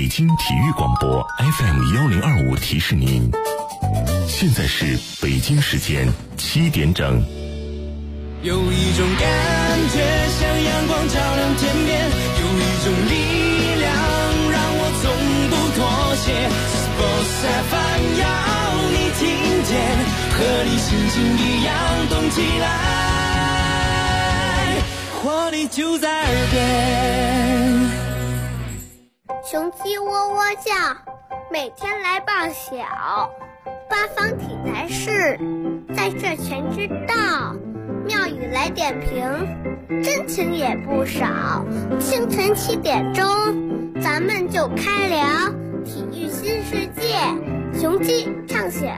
北京体育广播 FM1025提示您，现在是北京时间7点整。 有一种感觉像阳光照亮天边，有一种力量让我从不妥协。Sports FM 要你听见，和你心情一样动起来，活力就在耳边。 雄鸡喔喔叫，每天来报晓。八方体坛事，在这全知道。妙语来点评，真情也不少。清晨7点钟，咱们就开聊体育新世界，雄鸡唱晓。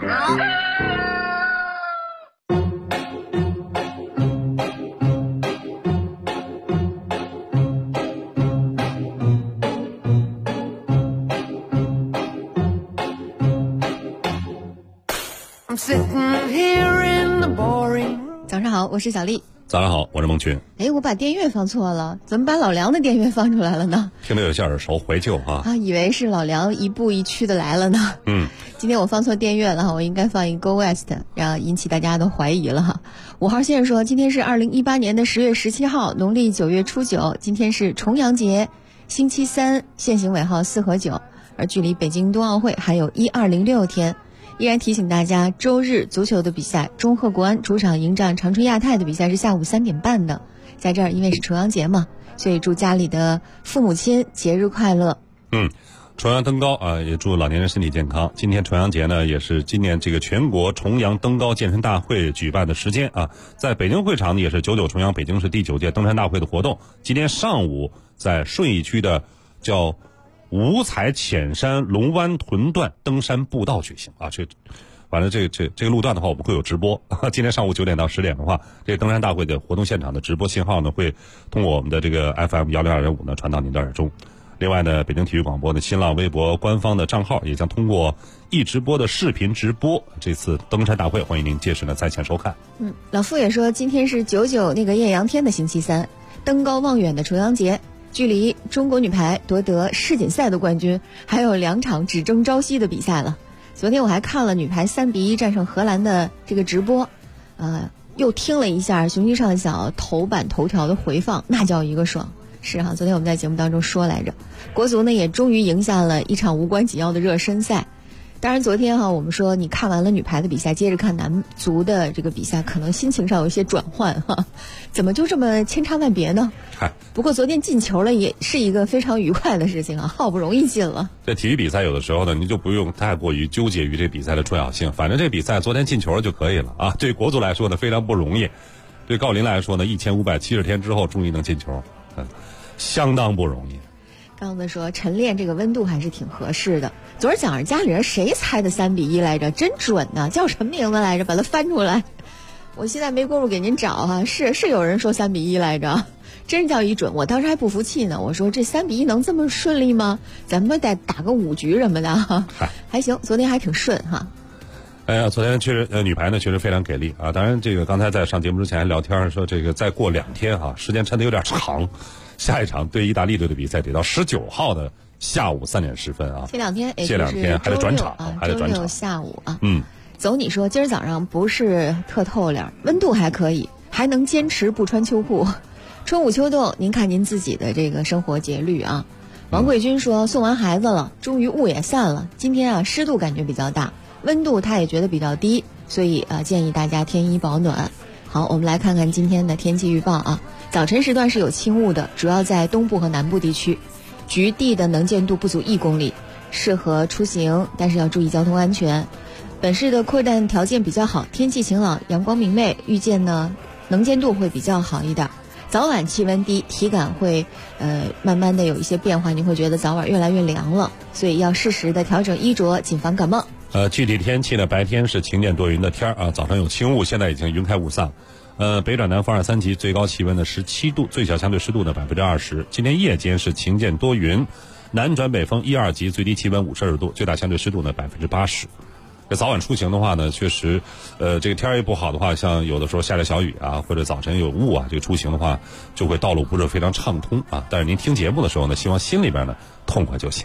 早上好，我是小丽。 早上好，我是孟群。 我把电乐放错了，怎么把老梁的电乐放出来了呢？ 听着有些耳熟，怀旧啊！ 以为是老梁一步一趋的来了呢。今天我放错电乐了，我应该放一个 Go West， 然后引起大家的怀疑了哈。5号先生说，今天是2018年的10月17号，农历9月初9，今天是重阳节，星期三，限行尾号4和9，而距离北京冬奥会还有1206天。依然提醒大家，周日足球的比赛，中赫国安主场迎战长春亚泰的比赛是下午3点半的。在这儿，因为是重阳节嘛，所以祝家里的父母亲节日快乐。 重阳登高啊，也祝老年人身体健康。今天重阳节呢，也是今年这个全国重阳登高健身大会举办的时间啊。在北京会场呢，也是99重阳北京市第9届登山大会的活动。今天上午在顺义区的叫五彩浅山龙湾屯段登山步道举行啊，反正这个路段的话，我们会有直播。今天上午9点到10点的话，这个登山大会的活动现场的直播信号呢，会通过我们的这个 FM102.5呢传到您的耳中。另外呢，北京体育广播的新浪微博官方的账号也将通过一直播的视频直播这次登山大会，欢迎您届时呢在线收看。 老傅也说，今天是99那个艳阳天的星期三，登高望远的重阳节。距离中国女排夺得世锦赛的冠军还有2场只争朝夕的比赛了。昨天我还看了女排3-1战胜荷兰的这个直播，又听了一下雄鸡上小头版头条的回放，那叫一个爽。是哈，昨天我们在节目当中说来着，国足呢也终于赢下了一场无关紧要的热身赛。当然昨天我们说你看完了女排的比赛，接着看男足的这个比赛，可能心情上有一些转换哈，怎么就这么千差万别呢？不过昨天进球了也是一个非常愉快的事情啊，好不容易进了。 在体育比赛有的时候呢，你就不用太过于纠结于这比赛的重要性，反正这比赛昨天进球了就可以了啊。对国足来说呢非常不容易，对郜林来说呢1570天之后终于能进球，相当不容易。 刚才说晨练这个温度还是挺合适的。昨儿讲着家里人谁猜的3-1来着，真准呢，叫什么名字来着，把它翻出来。我现在没工夫给您找啊，是有人说3-1来着，真叫一准。我当时还不服气呢，我说这3-1能这么顺利吗？咱们得打个5局什么的。还行，昨天还挺顺哈。 昨天确实女排呢确实非常给力啊。当然这个刚才在上节目之前聊天说，这个再过2天啊，时间抻得有点长。下一场对意大利队的比赛得到19号的下午3点10分啊。 歇2天还得转场，还得转场。 周六下午啊。走你说今儿早上不是特透亮，温度还可以，还能坚持不穿秋裤。春捂秋冻，您看您自己的这个生活节律啊。王贵军说送完孩子了，终于雾也散了。今天湿度感觉比较大，温度他也觉得比较低，所以建议大家添衣保暖。好，我们来看看今天的天气预报啊。早晨时段是有轻雾的，主要在东部和南部地区，局地的能见度不足1公里，适合出行，但是要注意交通安全。本市的扩散条件比较好，天气晴朗，阳光明媚，预见呢能见度会比较好一点。早晚气温低，体感会慢慢的有一些变化，你会觉得早晚越来越凉了，所以要适时的调整衣着，谨防感冒。 具体天气呢，白天是晴间多云的天啊，早上有轻雾，现在已经云开雾散。北转南风2、3级，最高气温的17度，最小相对湿度呢20%。今天夜间是晴间多云，南转北风1、2级，最低气温52度，最大相对湿度呢80%。这早晚出行的话呢，确实，这个天儿也不好的话，像有的时候下着小雨啊，或者早晨有雾啊，这个出行的话，就会道路不是非常畅通啊。但是您听节目的时候呢，希望心里边呢痛快就行。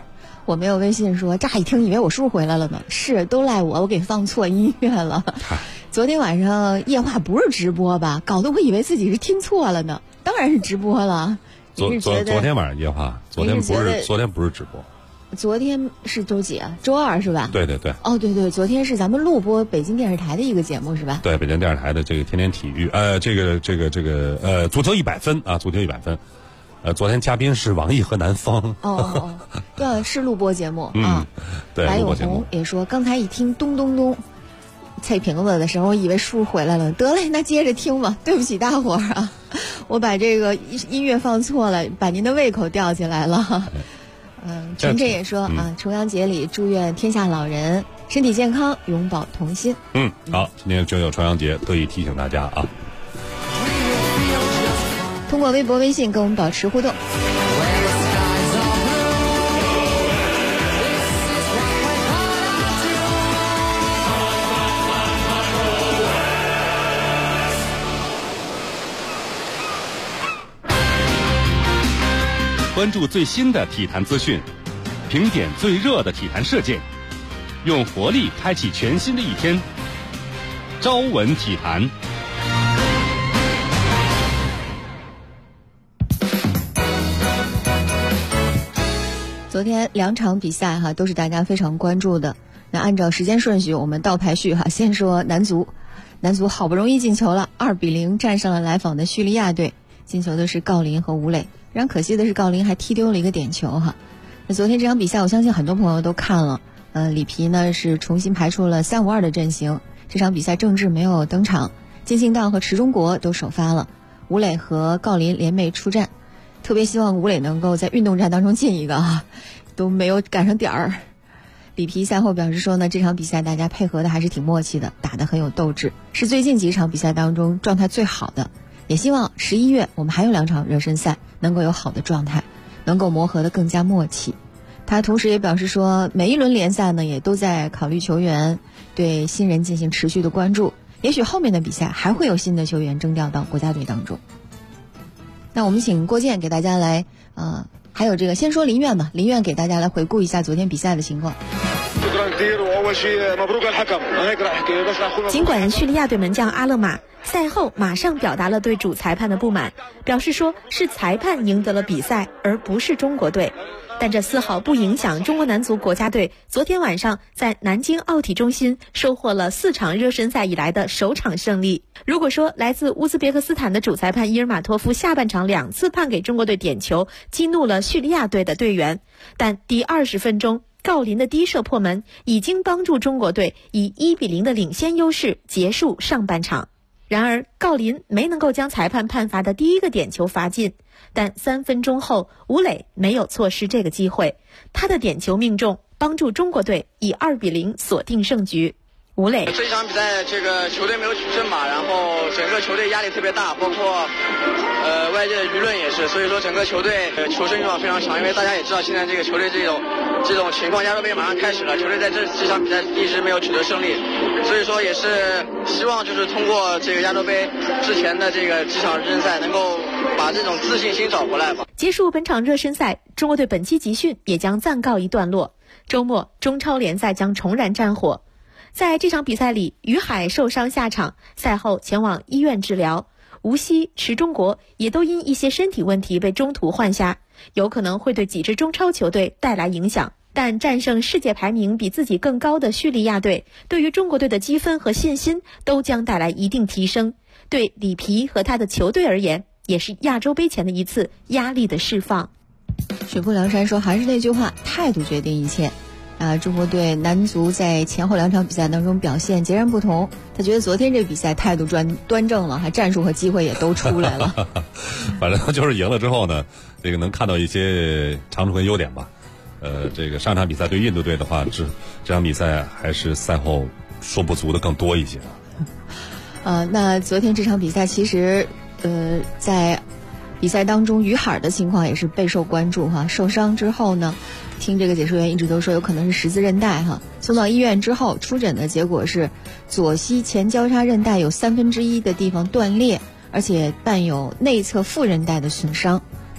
我没有微信说，乍一听以为我叔回来了呢。是，都赖我给放错音乐了。昨天晚上夜话不是直播吧？搞得我以为自己是听错了呢。当然是直播了。 昨天晚上夜话，昨天不是直播。 昨天是周几啊？周二是吧？ 对对对。 哦，对对，昨天是咱们录播北京电视台的一个节目是吧？ 对，北京电视台的这个天天体育，足球100分啊，足球100分。昨天嘉宾是王毅和南方。 对，是录播节目啊。对， 白永红也说，刚才一听咚咚咚脆瓶子的时候，我以为叔回来了。得嘞，那接着听吧。对不起大伙儿啊，我把这个音乐放错了，把您的胃口吊起来了。陈震也说啊，重阳节里祝愿天下老人身体健康，永葆童心。 好，今天就有重阳节，特意提醒大家啊。 通过微博、微信跟我们保持互动。 关注最新的体坛资讯，评点最热的体坛事件，用活力开启全新的一天。朝闻体坛。 昨天2场比赛都是大家非常关注的。那按照时间顺序，我们倒排序先说男足好不容易进球了，2-0战胜了来访的叙利亚队，进球的是郜林和吴磊。非常可惜的是郜林还踢丢了一个点球那昨天这场比赛我相信很多朋友都看了，里皮呢是重新排出了3-5-2的阵型。这场比赛郑智没有登场，金信道和池忠国都首发了，吴磊和郜林联袂出战。特别希望吴磊能够在运动战当中进一个都没有赶上点儿。里皮赛后表示说呢，这场比赛大家配合的还是挺默契的，打得很有斗志，是最近几场比赛当中状态最好的。也希望11月我们还有2场热身赛能够有好的状态，能够磨合得更加默契。他同时也表示说，每一轮联赛呢也都在考虑球员，对新人进行持续的关注，也许后面的比赛还会有新的球员征调到国家队当中。那我们请郭健给大家来还有这个先说林苑吧，林苑给大家来回顾一下昨天比赛的情况。 尽管叙利亚队门将阿勒马赛后马上表达了对主裁判的不满，表示说是裁判赢得了比赛，而不是中国队。但这丝毫不影响中国男足国家队昨天晚上在南京奥体中心收获了4场热身赛以来的首场胜利。如果说来自乌兹别克斯坦的主裁判伊尔马托夫下半场2次判给中国队点球，激怒了叙利亚队的队员，但第20分钟郜林的低射破门已经帮助中国队以1-0的领先优势结束上半场。然而郜林没能够将裁判判罚的第一个点球罚进，但3分钟后吴磊没有错失这个机会，他的点球命中，帮助中国队以2-0锁定胜局。吴磊， 这一场比赛这个球队没有取胜嘛，然后整个球队压力特别大，包括外界的舆论也是，所以说整个球队求胜欲望非常强，因为大家也知道现在这个球队这种情况，亚洲杯马上开始了，球队在这场比赛一直没有取得胜利，所以说也是希望就是通过这个亚洲杯之前的这个几场热身赛，能够把这种自信心找回来吧。 结束本场热身赛，中国队本期集训也将暂告一段落，周末中超联赛将重燃战火。在这场比赛里，于海受伤下场，赛后前往医院治疗。吴曦、池忠国也都因一些身体问题被中途换下，有可能会对几支中超球队带来影响。但战胜世界排名比自己更高的叙利亚队，对于中国队的积分和信心都将带来一定提升。对里皮和他的球队而言，也是亚洲杯前的一次压力的释放。 水泊梁山说，还是那句话，态度决定一切。中国队男足在前后2场比赛当中表现截然不同，他觉得昨天这比赛态度端正了，还战术和机会也都出来了。 反正就是赢了之后呢，这个能看到一些长处和优点吧。这个上场比赛对印度队的话，这场比赛还是赛后说不足的更多一些。 那昨天这场比赛其实在比赛当中于海的情况也是备受关注受伤之后呢，听这个解说员一直都说有可能是十字韧带送到医院之后出诊的结果是左膝前交叉韧带有1/3的地方断裂，而且伴有内侧副韧带的损伤。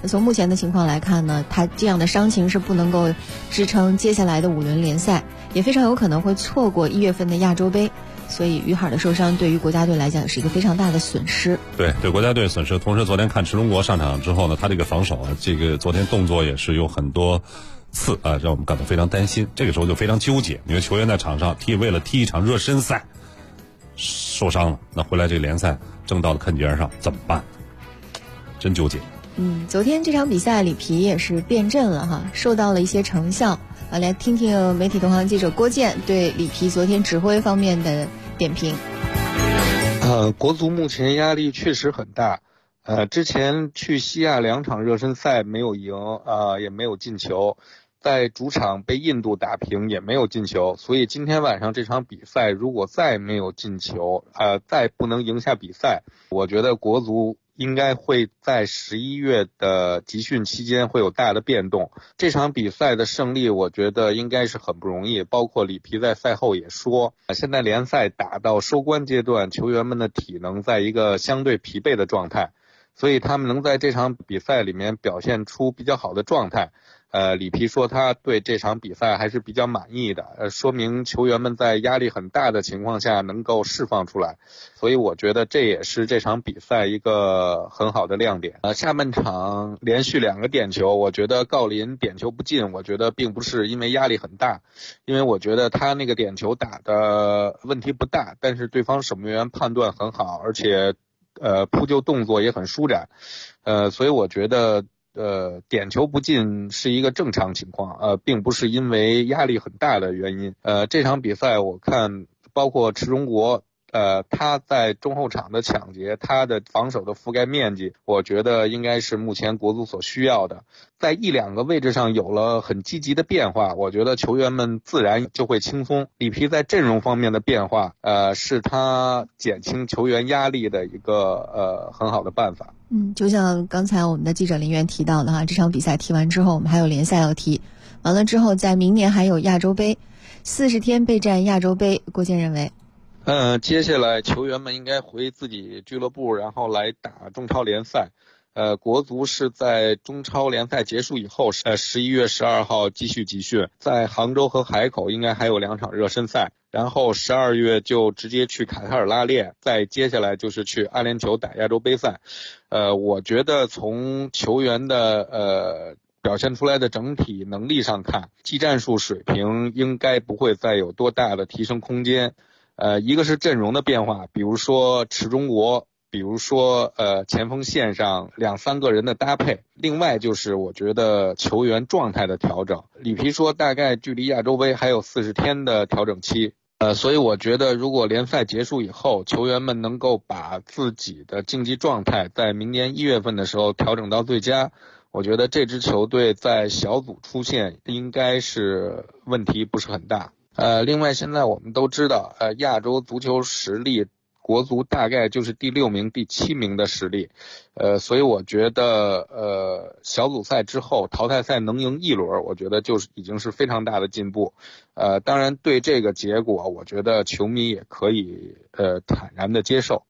从目前的情况来看呢，他这样的伤情是不能够支撑接下来的5轮联赛，也非常有可能会错过1月份的亚洲杯。所以于海的受伤对于国家队来讲是一个非常大的损失。 对国家队损失。同时昨天看池中国上场之后呢，他这个防守啊，这个昨天动作也是有很多次啊，让我们感到非常担心。这个时候就非常纠结，因为球员在场上为了踢一场热身赛受伤了，那回来这个联赛正到了坎肩上怎么办？真纠结。 昨天这场比赛里皮也是变阵了哈，受到了一些成效。来听听媒体同行记者郭健对里皮昨天指挥方面的点评。 国足目前压力确实很大。之前去西亚2场热身赛没有赢，也没有进球，在主场被印度打平也没有进球，所以今天晚上这场比赛如果再没有进球，再不能赢下比赛，我觉得国足应该会在11月的集训期间会有大的变动。这场比赛的胜利我觉得应该是很不容易，包括里皮在赛后也说，现在联赛打到收官阶段，球员们的体能在一个相对疲惫的状态，所以他们能在这场比赛里面表现出比较好的状态。里皮说他对这场比赛还是比较满意的，说明球员们在压力很大的情况下能够释放出来，所以我觉得这也是这场比赛一个很好的亮点。下半场连续2个点球，我觉得郜林点球不进，我觉得并不是因为压力很大，因为我觉得他那个点球打的问题不大，但是对方守门员判断很好，而且扑救动作也很舒展，所以我觉得点球不进是一个正常情况，并不是因为压力很大的原因。这场比赛我看包括池中国，他在中后场的抢劫，他的防守的覆盖面积，我觉得应该是目前国足所需要的。在1-2个位置上有了很积极的变化，我觉得球员们自然就会轻松。里皮在阵容方面的变化，是他减轻球员压力的一个很好的办法。 就像刚才我们的记者林源提到的哈，这场比赛踢完之后，我们还有联赛要踢，完了之后在明年还有亚洲杯，40天备战亚洲杯。郭健认为， 接下来球员们应该回自己俱乐部，然后来打中超联赛。国足是在中超联赛结束以后，11月12号继续集训，在杭州和海口应该还有2场热身赛，然后12月就直接去卡塔尔拉练，再接下来就是去阿联酋打亚洲杯赛。我觉得从球员的表现出来的整体能力上看，技战术水平应该不会再有多大的提升空间。一个是阵容的变化，比如说池中国，比如说前锋线上2-3个人的搭配，另外就是我觉得球员状态的调整。里皮说大概距离亚洲杯还有40天的调整期，所以我觉得如果联赛结束以后，球员们能够把自己的竞技状态在明年1月份的时候调整到最佳，我觉得这支球队在小组出线应该是问题不是很大。另外现在我们都知道，亚洲足球实力，国足大概就是第6名、第7名的实力，所以我觉得小组赛之后淘汰赛能赢1轮，我觉得就是已经是非常大的进步。当然对这个结果，我觉得球迷也可以坦然的接受。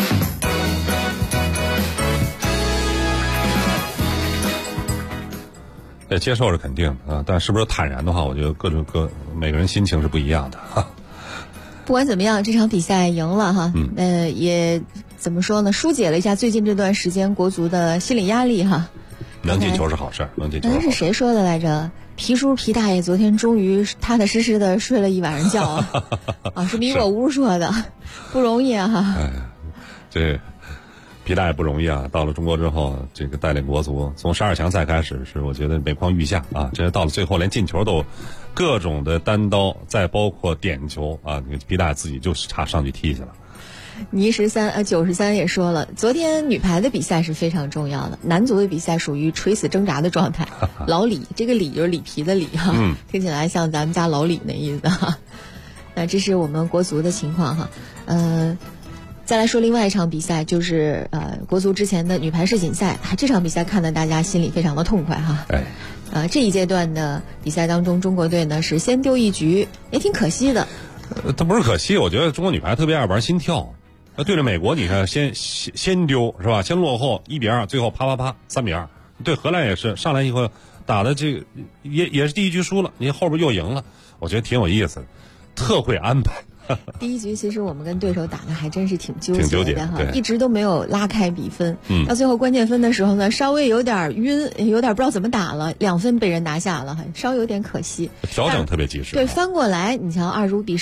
接受是肯定的，但是不是坦然的话，我觉得每个人心情是不一样的哈。 不管怎么样，这场比赛赢了哈，也怎么说呢，疏解了一下最近这段时间国足的心理压力哈。 能进球是好事，能进球。 是谁说的来着？皮叔皮大爷昨天终于踏踏实实的睡了一晚上觉啊！是米果屋说的，不容易啊哈。 这皮大爷不容易啊！到了中国之后，这个带领国足从12强赛开始，是我觉得每况愈下啊！这到了最后连进球都各种的单刀，再包括点球啊！皮大爷自己就是差上去踢去了。 倪93也说了，昨天女排的比赛是非常重要的，男足的比赛属于垂死挣扎的状态。老李，这个李就是里皮的李哈，听起来像咱们家老李那意思哈。那这是我们国足的情况哈，再来说另外一场比赛，就是国足之前的女排世锦赛，这场比赛看得大家心里非常的痛快哈。这一阶段的比赛当中，中国队呢是先丢一局，也挺可惜的。 它不是可惜，我觉得中国女排特别爱玩心跳。对着美国，你看先丢是吧？先落后1-2，最后啪3-2， 对，荷兰也是上来以后打的这个也是第一局输了，你后边又赢了，我觉得挺有意思的，特会安排。 第一局其实我们跟对手打的还真是挺纠结的哈，一直都没有拉开比分。到最后关键分的时候呢，稍微有点晕，有点不知道怎么打了，2分被人拿下了，稍微有点可惜。 调整特别及时。 对，翻过来，你瞧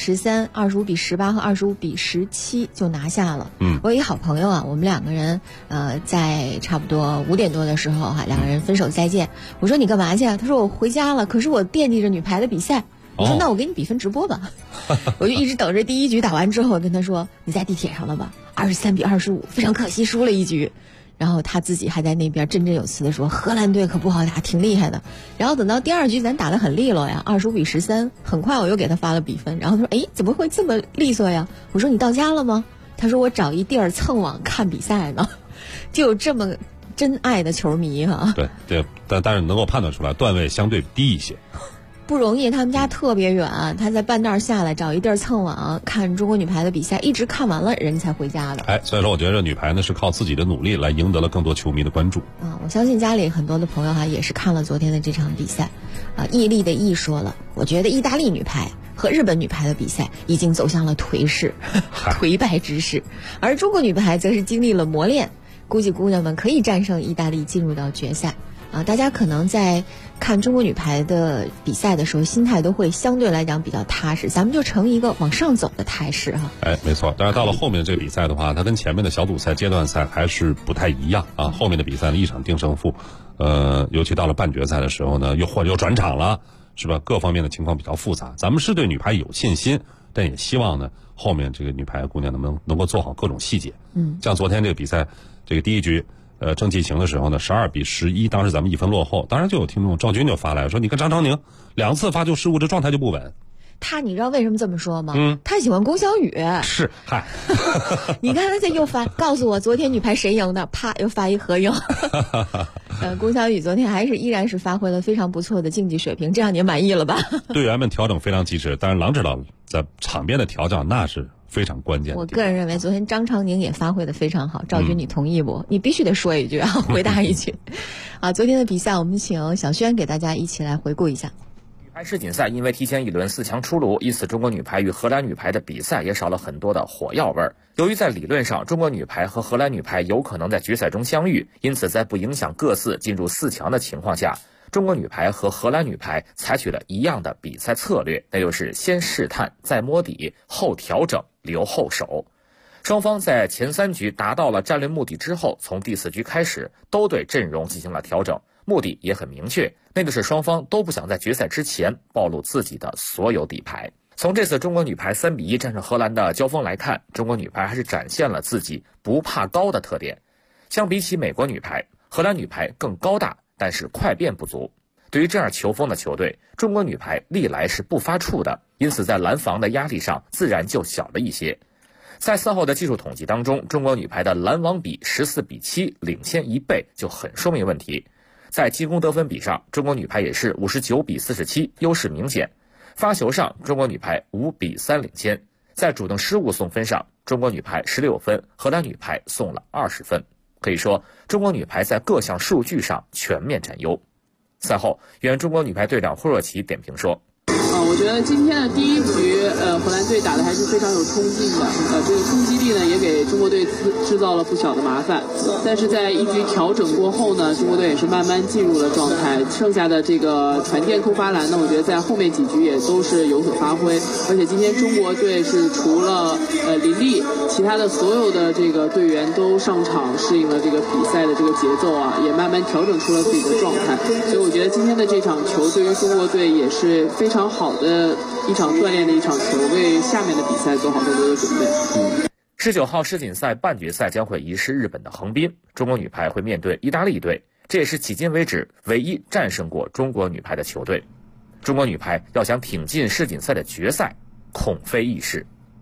25-13、25-18和25-17就拿下了。我有一好朋友啊，我们2个人在差不多5点多的时候2个人分手再见。我说你干嘛去啊？他说我回家了，可是我惦记着女排的比赛。我说那我给你比分直播吧。我就一直等着第一局打完之后跟他说你在地铁上了吧，23-25，非常可惜输了一局。然后他自己还在那边振振有词的说荷兰队可不好打，挺厉害的。然后等到第2局咱打得很利落呀，25-13，很快我又给他发了比分。然后他说怎么会这么利索呀？我说你到家了吗？他说我找一地儿蹭网看比赛呢。就有这么真爱的球迷哈。 对，但是能够判断出来段位相对低一些。 不容易，他们家特别远，他在半道下来找一地儿蹭网看中国女排的比赛，一直看完了人才回家的。 所以说我觉得女排呢是靠自己的努力来赢得了更多球迷的关注。 我相信家里很多的朋友也是看了昨天的这场比赛。毅力的毅说了，我觉得意大利女排和日本女排的比赛已经走向了颓势，颓败之势，而中国女排则是经历了磨练，估计姑娘们可以战胜意大利进入到决赛。大家可能在看中国女排的比赛的时候，心态都会相对来讲比较踏实，咱们就成一个往上走的态势哈。 没错。但是到了后面这个比赛的话，它跟前面的小组赛、阶段赛还是不太一样啊。后面的比赛呢，一场定胜负，尤其到了半决赛的时候呢，或者又转场了，是吧？各方面的情况比较复杂。咱们是对女排有信心，但也希望呢，后面这个女排姑娘能够做好各种细节。像昨天这个比赛，这个第一局。郑继晴的时候呢，12-11，当时咱们1分落后，当然就有听众赵军就发来说，你看张常宁2次发球失误，这状态就不稳。 你知道为什么这么说吗？他喜欢龚小雨。 是，嗨， 你看他这又发，告诉我昨天女排谁赢的？啪，又发一合影。龚小雨昨天依然是发挥了非常不错的竞技水平，这样你满意了吧？ 队员们调整非常及时，当然郎指导在场边的调整那是非常关键的。 我个人认为昨天张常宁也发挥得非常好。赵军，你同意不？你必须得说一句回答一句。昨天的比赛我们请小轩给大家一起来回顾一下。 女排世锦赛因为提前1轮4强出炉，因此中国女排与荷兰女排的比赛也少了很多的火药味儿。由于在理论上中国女排和荷兰女排有可能在决赛中相遇，因此在不影响各自进入4强的情况下，中国女排和荷兰女排采取了一样的比赛策略，那就是先试探再摸底，后调整留后手。双方在前3局达到了战略目的之后，从第4局开始都对阵容进行了调整，目的也很明确，那就是双方都不想在决赛之前暴露自己的所有底牌。从这次中国女排3-1战胜荷兰的交锋来看，中国女排还是展现了自己不怕高的特点。相比起美国女排，荷兰女排更高大，但是快变不足。对于这样球风的球队，中国女排历来是不发怵的，因此在拦防的压力上自然就小了一些。在赛后的技术统计当中，中国女排的拦网比14-7，领先1倍就很说明问题。在进攻得分比上，中国女排也是59-47，优势明显。发球上，中国女排5-3领先。在主动失误送分上，中国女排16分，荷兰女排送了20分。可以说，中国女排在各项数据上全面占优。赛后，原中国女排队长霍若琪点评说： 我觉得今天的第一局，荷兰队打的还是非常有冲劲的，这个冲击力呢也给中国队制造了不小的麻烦。但是在一局调整过后呢，中国队也是慢慢进入了状态，剩下的这个传电扣发篮呢，我觉得在后面几局也都是有所发挥。而且今天中国队是除了林丽，其他的所有的这个队员都上场适应了这个比赛的这个节奏也慢慢调整出了自己的状态。所以我觉得今天的这场球对于中国队也是非常好的一场锻炼的一场球，为下面的比赛做好更多的准备。 19号世锦赛半决赛将会移师日本的横滨，中国女排会面对意大利队，这也是迄今为止唯一战胜过中国女排的球队。中国女排要想挺进世锦赛的决赛，恐非易事。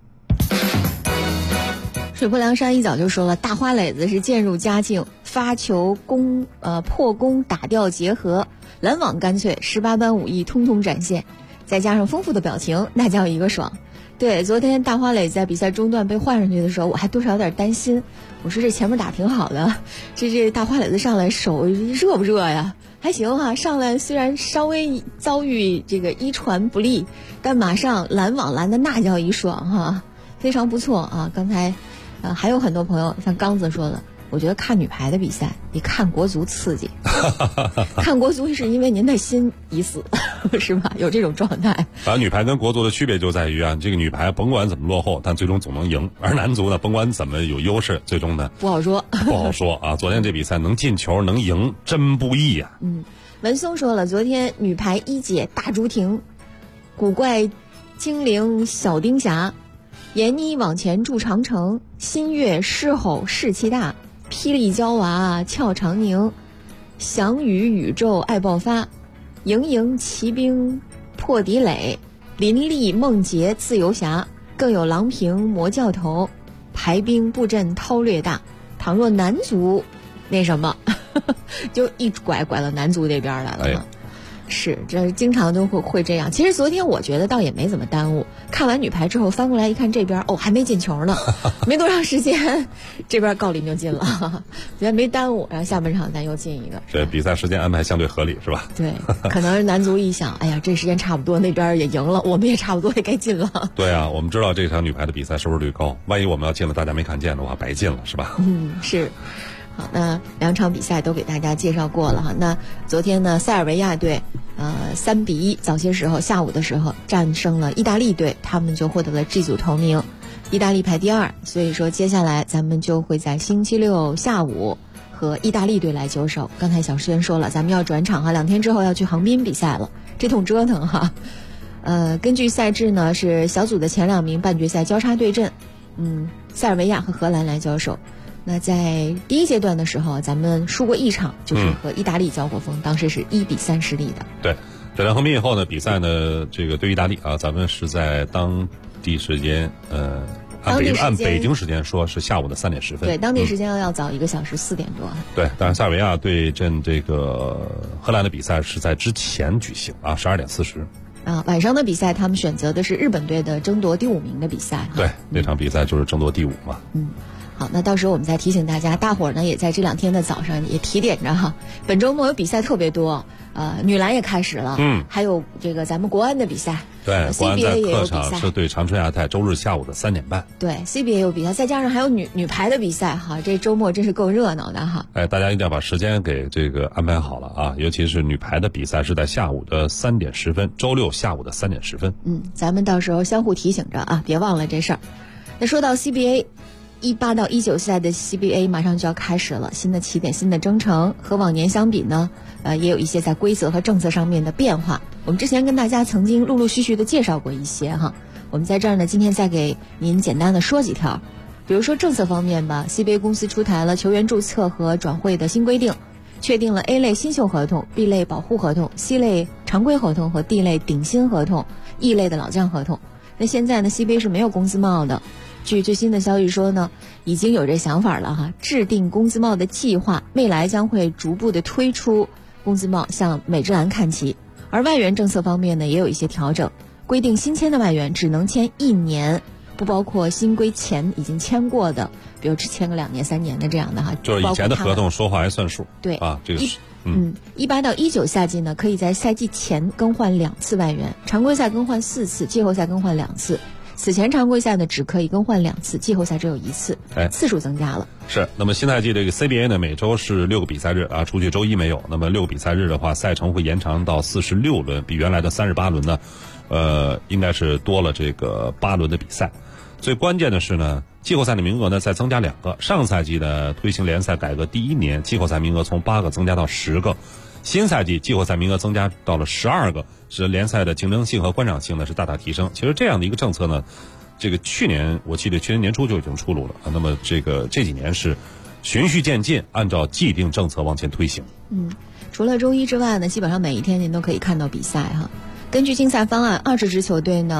水泊梁山一早就说了，大花磊子是渐入佳境，发球破攻打吊结合，拦网干脆，18般武艺通通展现，再加上丰富的表情，那叫一个爽。 对，昨天大花磊在比赛中段被换上去的时候，我还多少有点担心。我说这前面打挺好的，这大花磊子上来手热不热呀？还行哈，上来虽然稍微遭遇这个一传不利，但马上拦网拦的那叫一爽哈，非常不错啊。刚才还有很多朋友像刚子说的，我觉得看女排的比赛比看国足刺激。看国足是因为您的心已死，是吧？有这种状态。 反正女排跟国足的区别就在于啊，这个女排甭管怎么落后，但最终总能赢；而男足呢，甭管怎么有优势，最终呢不好说， 不好说啊。昨天这比赛能进球能赢真不易啊。 文松说了，昨天女排一姐大朱婷，古怪精灵小丁侠，闫妮往前筑长城，新月狮吼士气大，霹雳娇娃俏长宁，翔宇宇宙爱爆发，盈盈骑兵破敌垒，林丽梦洁自由侠，更有郎平魔教头，排兵布阵韬略大。倘若男足那什么就一拐到男足这边来了嘛。是，这经常都会这样。其实昨天我觉得倒也没怎么耽误，看完女排之后翻过来一看，这边还没进球呢，没多长时间，这边郜林就进了，觉得没耽误。然后下半场咱又进一个， 这比赛时间安排相对合理是吧？ 对，可能男足一想，哎呀，这时间差不多，那边也赢了，我们也差不多也该进了。 对啊，我们知道这场女排的比赛收视率高，万一我们要进了大家没看见的话，白进了是吧？ 是。好，那两场比赛都给大家介绍过了哈。那昨天呢，塞尔维亚队3-1，早些时候下午的时候战胜了意大利队，他们就获得了 G 组头名，意大利排第2。所以说接下来咱们就会在星期六下午和意大利队来交手。刚才小诗媛说了，咱们要转场哈，2天之后要去横滨比赛了，这通折腾哈。根据赛制呢，是小组的前2名半决赛交叉对阵，塞尔维亚和荷兰来交手。那在第一阶段的时候，咱们输过1场，就是和意大利交过锋，当时是1-3失利的。 对，转战横滨以后呢，比赛呢，这个对意大利啊，咱们是在当地时间，按北京时间说是下午的3点10分。 对，当地时间要早1个小时，4点多。 对，但是塞尔维亚对阵这个荷兰的比赛是在之前举行啊，12点40。 晚上的比赛他们选择的是日本队的争夺第5名的比赛。 对，那场比赛就是争夺第5嘛。 好，那到时候我们再提醒大家，大伙儿呢也在这2天的早上也提点着哈。本周末有比赛特别多，女篮也开始了，还有这个咱们国安的比赛， 对，国安在客场是对长春亚泰，周日下午的3点半。 对 ，CBA 也有比赛，再加上还有女排的比赛哈，这周末真是够热闹的哈。 大家一定要把时间给这个安排好了啊，尤其是女排的比赛是在下午的3点10分，周六下午的3点10分。 咱们到时候相互提醒着啊，别忘了这事儿。那说到 CBA。18到19赛的 CBA 马上就要开始了，新的起点，新的征程。和往年相比呢，也有一些在规则和政策上面的变化。我们之前跟大家曾经陆陆续续的介绍过一些哈，我们在这儿呢，今天再给您简单的说几条。比如说政策方面吧 ，CBA 公司出台了球员注册和转会的新规定，确定了 A 类新秀合同、B 类保护合同、C 类常规合同和 D 类顶薪合同、E 类的老将合同。那现在呢 ，CBA 是没有工资帽的。据最新的消息说呢，已经有这想法了哈，制定工资帽的计划，未来将会逐步的推出工资帽，向美职篮看齐。而外援政策方面呢，也有一些调整，规定新签的外援只能签1年，不包括新规前已经签过的，比如只签个2年、3年的这样的哈。 就是以前的合同说话还算数。 对啊，这个是。 18到19赛季呢，可以在赛季前更换2次外援，常规赛更换4次，季后赛更换2次。此前常规赛呢只可以更换2次，季后赛只有1次，次数增加了。 是，那么新赛季这个 CBA 呢，每周是6个比赛日啊，除去周一没有。那么6个比赛日的话，赛程会延长到46轮，比原来的38轮呢，应该是多了这个8轮的比赛。最关键的是呢，季后赛的名额呢再增加2个。上赛季呢推行联赛改革第1年，季后赛名额从8个增加到10个。新赛季季后赛名额增加到了12个，使联赛的竞争性和观赏性呢是大大提升。其实这样的一个政策呢，这个我记得去年年初就已经出炉了啊。那么这几年是循序渐进，按照既定政策往前推行。 除了周一之外呢，基本上每一天您都可以看到比赛哈。根据竞赛方案，20支球队呢，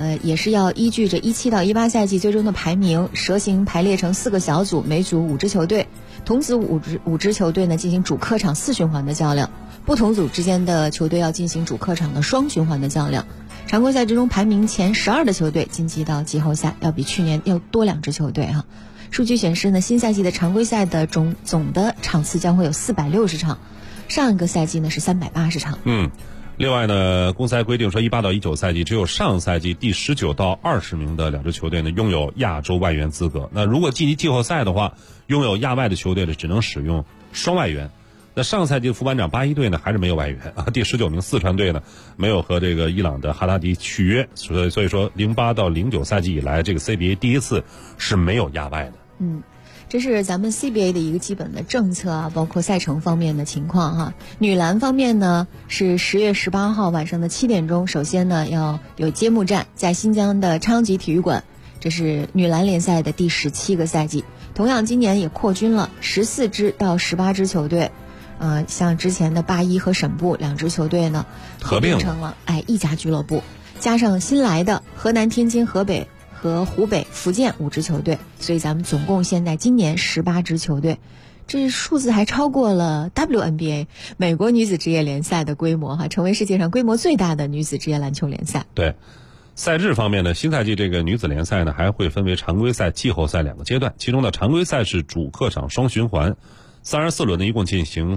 也是要依据着17到18赛季最终的排名，蛇形排列成4个小组，每组5支球队，同组5支球队呢进行主客场4循环的较量，不同组之间的球队要进行主客场的双循环的较量。常规赛之中排名前12的球队晋级到季后赛，要比去年要多2支球队哈。数据显示呢，新赛季的常规赛的总的场次将会有460场，上一个赛季呢是380场。 另外呢，公赛规定说18到19赛季只有上赛季第19到20名的2支球队呢拥有亚洲外援资格。那如果晋级季后赛的话，拥有亚外的球队呢只能使用双外援。那上赛季的副班长81队呢还是没有外援啊。第19名四川队呢没有和这个伊朗的哈达迪续约，所以说08到09赛季以来，这个 CBA 第一次是没有亚外的。 这是咱们 CBA 的一个基本的政策啊，包括赛程方面的情况哈。女篮方面呢，是10月18号晚上的7点钟，首先呢要有揭幕战，在新疆的昌吉体育馆，这是女篮联赛的第17个赛季。同样今年也扩军了14支到18支球队，像之前的81和沈部2支球队呢合并成了一家俱乐部，加上新来的河南、天津、河北和湖北、福建5支球队，所以咱们总共现在今年18支球队，这数字还超过了 WNBA 美国女子职业联赛的规模哈，成为世界上规模最大的女子职业篮球联赛。 对，赛制方面呢，新赛季这个女子联赛呢还会分为常规赛、季后赛2个阶段，其中的常规赛是主客场双循环，34轮呢一共进行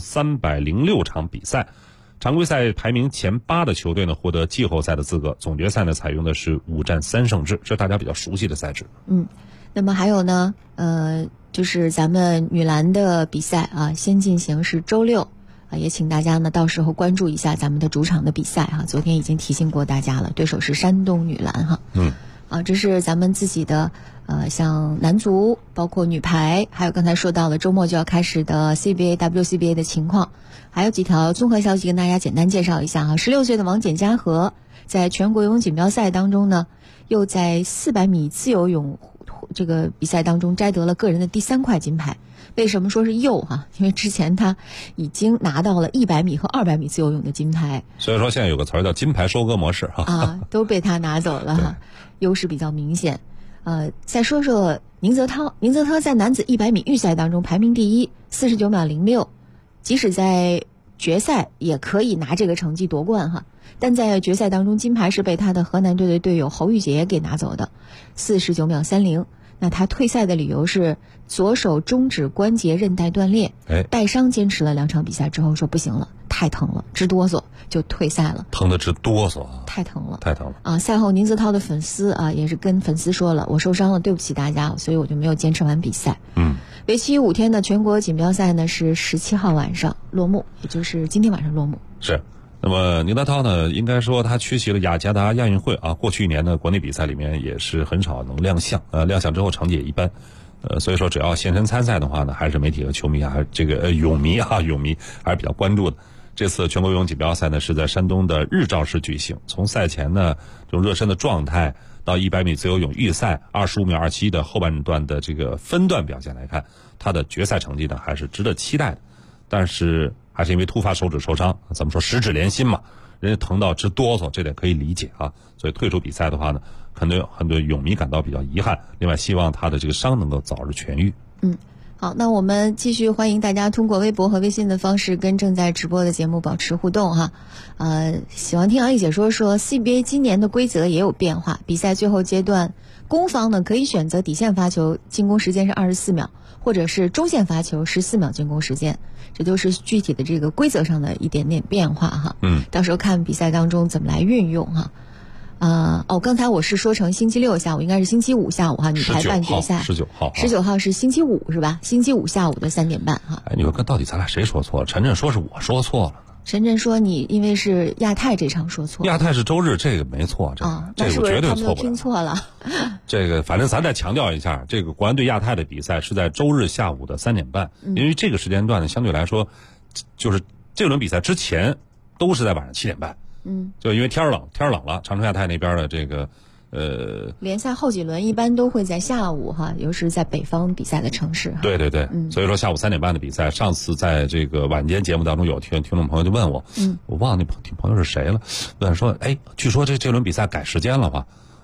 306场比赛。常规赛排名前8的球队呢获得季后赛的资格，总决赛呢采用的是5战3胜制，这是大家比较熟悉的赛制。 那么还有呢，就是咱们女篮的比赛啊，先进行是周6啊，也请大家呢到时候关注一下咱们的主场的比赛哈。昨天已经提醒过大家了，对手是山东女篮哈。这是咱们自己的像男足，包括女排，还有刚才说到了周末就要开始的 CBA、WCBA 的情况，还有几条综合消息跟大家简单介绍一下哈。16岁的王简嘉禾在全国游泳锦标赛当中呢，又在400米自由泳这个比赛当中摘得了个人的第3块金牌。为什么说是又哈？因为之前他已经拿到了100米和200米自由泳的金牌， 所以说现在有个词儿叫金牌收割模式哈。 都被他拿走了哈，优势比较明显。再说说宁泽涛在男子100米预赛当中排名第1，49秒06，即使在决赛也可以拿这个成绩夺冠哈。但在决赛当中，金牌是被他的河南队的队友侯玉洁给拿走的，49秒30。那他退赛的理由是左手中指关节韧带断裂，带伤坚持了2场比赛之后说不行了，太疼了，直哆嗦，就退赛了。 疼得直哆嗦， 太疼了啊！ 赛后宁泽涛的粉丝也是跟粉丝说了，我受伤了，对不起大家，所以我就没有坚持完比赛。为期5天的全国锦标赛呢是17号晚上落幕，也就是今天晚上落幕。 是。那么宁泽涛呢，应该说他缺席了雅加达亚运会啊。过去1年呢，国内比赛里面也是很少能亮相，亮相之后成绩也一般，所以说只要现身参赛的话呢，还是媒体和球迷这个泳迷还是比较关注的。这次全国游泳锦标赛呢是在山东的日照市举行。从赛前呢这种热身的状态到100米自由泳预赛25秒27的后半段的这个分段表现来看，他的决赛成绩呢还是值得期待的。但是还是因为突发手指受伤，咱们说十指连心嘛，人家疼到直哆嗦，这点可以理解啊。所以退出比赛的话呢，可能有很多泳迷感到比较遗憾。另外，希望他的这个伤能够早日痊愈。 好，那我们继续欢迎大家通过微博和微信的方式跟正在直播的节目保持互动哈。喜欢听杨丽解说CBA 今年的规则也有变化，比赛最后阶段，攻方呢可以选择底线发球，进攻时间是24秒，或者是中线发球14秒进攻时间，这就是具体的这个规则上的一点点变化哈。到时候看比赛当中怎么来运用哈。刚才我是说成星期6下午，应该是星期5下午哈，女排半决赛。19号是星期5是吧？星期5下午的3点半哈。 你说到底咱俩谁说错了？陈震说是我说错了呢。 陈震说你因为是亚太这场说错了。 亚太是周日，这个没错，这个我绝对错不了。 他们听错了。 这个反正咱再强调一下，这个国安对亚太的比赛是在周日下午的3点半，因为这个时间段呢，相对来说，就是这轮比赛之前都是在晚上7点半。就因为天冷了，长春亚太那边的这个联赛后几轮一般都会在下午哈，尤其是在北方比赛的城市。 对，所以说下午3点半的比赛，上次在这个晚间节目当中有听众朋友就问我，我忘了那朋友是谁了，问说，据说这轮比赛改时间了吧？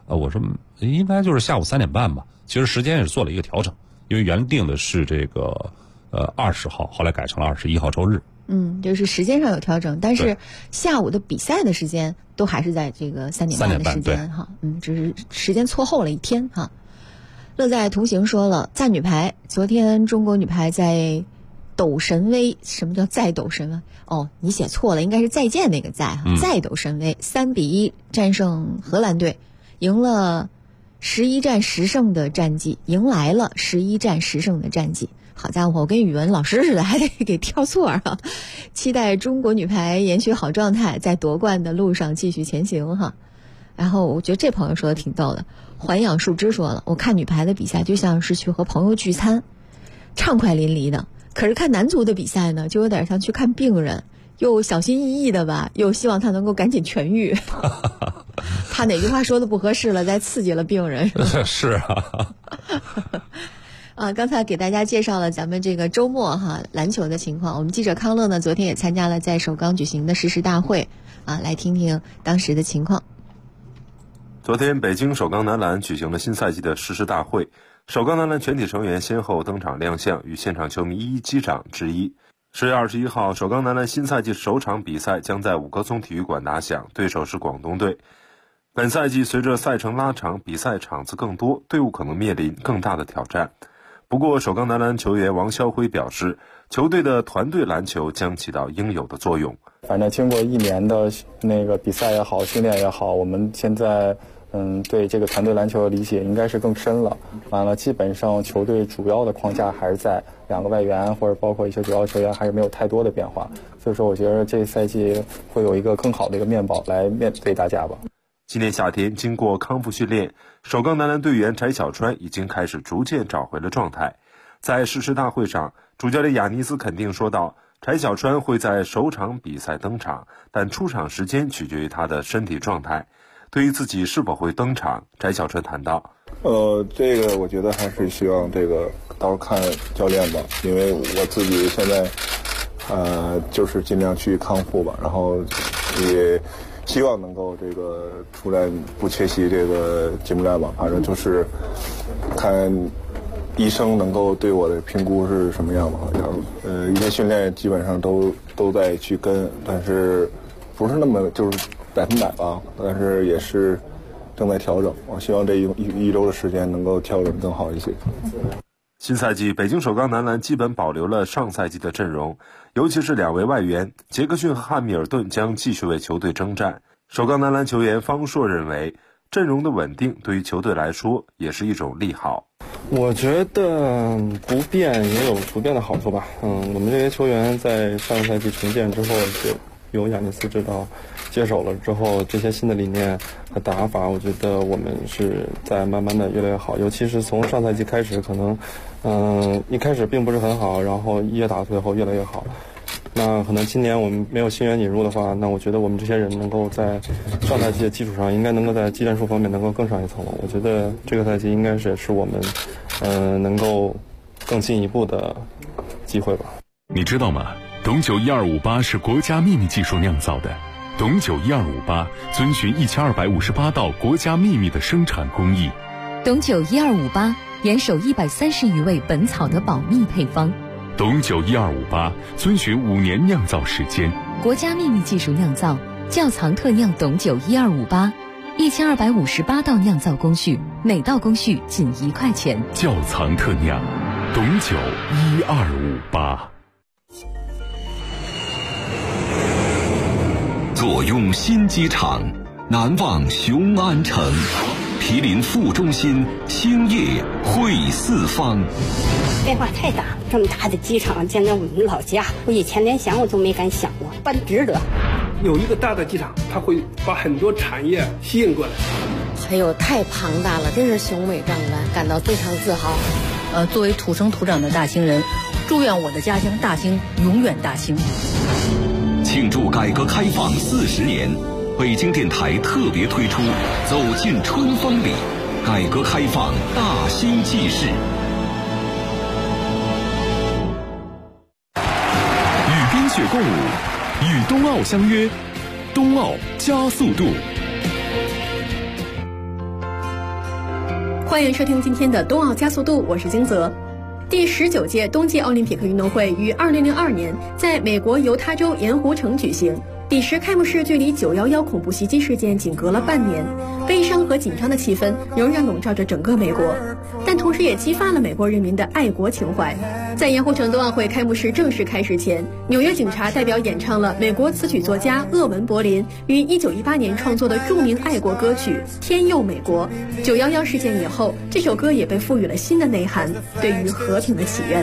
我说应该就是下午3点半吧。其实时间也是做了一个调整，因为原定的是这个20号，后来改成了21号周日。 就是时间上有调整，但是下午的比赛的时间都还是在这个3点半的时间哈。只是时间错后了一天哈。乐在同行说了，在女排，昨天中国女排在斗神威，什么叫再斗神威？你写错了，应该是再见那个再哈，再斗神威，3-1战胜荷兰队，赢了11战10胜的战绩，迎来了11战10胜的战绩。好家伙，我跟语文老师似的，还得给挑错啊！期待中国女排延续好状态，在夺冠的路上继续前行哈。然后我觉得这朋友说的挺逗的，环养树枝说了，我看女排的比赛就像是去和朋友聚餐，畅快淋漓的。可是看男足的比赛呢，就有点像去看病人，又小心翼翼的吧，又希望他能够赶紧痊愈。怕哪句话说的不合适了，再刺激了病人。 是啊。 刚才给大家介绍了咱们这个周末篮球的情况。我们记者康乐呢，昨天也参加了在首钢举行的誓师大会来听听当时的情况。 昨天北京首钢男篮举行了新赛季的誓师大会，首钢男篮全体成员先后登场亮相，与现场球迷一一击掌致意。10月21号，首钢男篮新赛季首场比赛将在五棵松体育馆打响，对手是广东队。本赛季随着赛程拉长，比赛场次更多，队伍可能面临更大的挑战。不过首钢男篮球员王肖辉表示，球队的团队篮球将起到应有的作用。 反正经过1年的那个比赛也好，训练也好，我们现在对这个团队篮球的理解应该是更深了。完了，基本上球队主要的框架还是在2个外援或者包括一些主要球员，还是没有太多的变化。所以说我觉得这赛季会有一个更好的一个面貌来面对大家吧。 今年夏天经过康复训练，首钢男篮队员翟小川已经开始逐渐找回了状态。在誓师大会上，主教练亚尼斯肯定说道，翟小川会在首场比赛登场，但出场时间取决于他的身体状态。对于自己是否会登场，翟小川谈到， 这个我觉得还是希望这个到时候看教练吧，因为我自己现在就是尽量去康复吧，然后也希望能够这个出来不缺席这个节目战吧，反正就是看医生能够对我的评估是什么样吧。一些训练基本上都在去跟，但是不是那么就是100%吧，但是也是正在调整。我希望这一周的时间能够调整更好一些。 新赛季北京首钢男篮基本保留了上赛季的阵容，尤其是2位外援杰克逊和汉密尔顿将继续为球队征战。首钢男篮球员方硕认为，阵容的稳定对于球队来说也是一种利好。 我觉得不变也有不变的好处吧。我们这些球员在上个赛季重建之后，就由亚尼斯指导接手了之后，这些新的理念和打法，我觉得我们是在慢慢的越来越好。尤其是从上赛季开始，可能一开始并不是很好，然后越打最后越来越好。那可能今年我们没有新援引入的话，那我觉得我们这些人能够在上赛季的基础上，应该能够在技战术方面能够更上一层楼。我觉得这个赛季应该是我们能够更进一步的机会吧。 你知道吗？董酒1258是国家秘密技术酿造的。董酒1258遵循1258道国家秘密的生产工艺。 董酒1258严守130余味本草的保密配方。 董酒1258遵循5年酿造时间， 国家秘密技术酿造，窖藏特酿董酒1258，1258道酿造工序，每道工序仅1块钱。 窖藏特酿，董酒1258。 坐拥新机场，难忘雄安城。毗邻副中心，兴业汇四方。 变化太大，这么大的机场建在我们老家，我以前连想我都没敢想过，办值得。 有一个大的机场，它会把很多产业吸引过来。 哎呦，太庞大了，真是雄伟壮观，感到非常自豪。 作为土生土长的大兴人，祝愿我的家乡大兴永远大兴。 庆祝改革开放40年，北京电台特别推出《走进春风里》，改革开放大兴纪事。 与冰雪共舞，与冬奥相约，冬奥加速度。 欢迎收听今天的冬奥加速度，我是金泽。第19届冬季奥林匹克运动会于2002年在美国犹他州盐湖城举行。彼时开幕式距离911恐怖袭击事件仅隔了半年，悲伤和紧张的气氛仍然笼罩着整个美国，但同时也激发了美国人民的爱国情怀。在盐湖城冬奥会开幕式正式开始前，纽约警察代表演唱了美国词曲作家厄文·柏林于1918年创作的著名爱国歌曲《天佑美国》。911事件以后，这首歌也被赋予了新的内涵，对于和平的祈愿。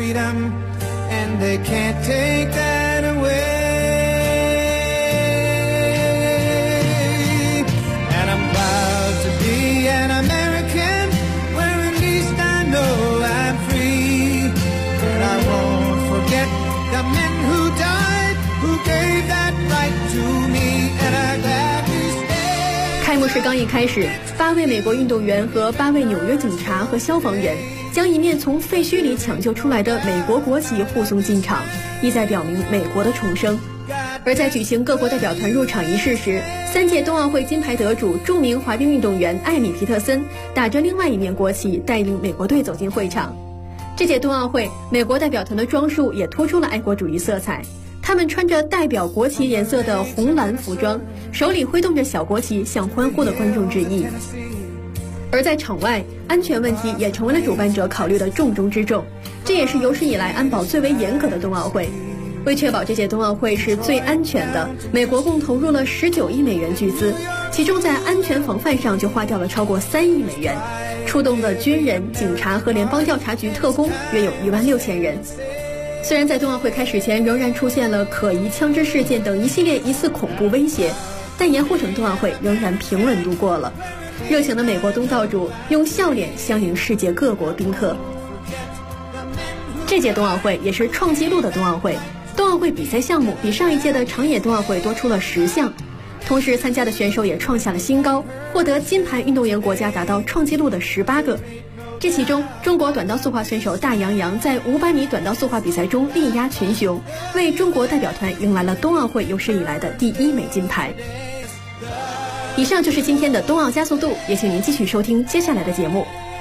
开幕式刚一开始，8位美国运动员和8位纽约警察和消防员将一面从废墟里抢救出来的美国国旗护送进场，意在表明美国的重生。而在举行各国代表团入场仪式时，3届冬奥会金牌得主、著名滑冰运动员艾米·皮特森打着另外一面国旗，带领美国队走进会场。这届冬奥会，美国代表团的装束也突出了爱国主义色彩。他们穿着代表国旗颜色的红蓝服装，手里挥动着小国旗，向欢呼的观众致意。而在场外，安全问题也成为了主办者考虑的重中之重，这也是有史以来安保最为严格的冬奥会。为确保这届冬奥会是最安全的，美国共投入了19亿美元巨资，其中在安全防范上就花掉了超过3亿美元，出动的军人、警察和联邦调查局特工约有16000人。虽然在冬奥会开始前仍然出现了可疑枪支事件等一系列疑似恐怖威胁，但盐湖城冬奥会仍然平稳度过了。热情的美国东道主用笑脸相迎世界各国宾客。这届冬奥会也是创纪录的冬奥会，冬奥会比赛项目比上一届的长野冬奥会多出了10项，同时参加的选手也创下了新高，获得金牌运动员国家达到创纪录的18个。这其中，中国短道速滑选手大杨洋在500米短道速滑比赛中力压群雄，为中国代表团迎来了冬奥会有史以来的第1枚金牌。以上就是今天的冬奥加速度，也请您继续收听接下来的节目。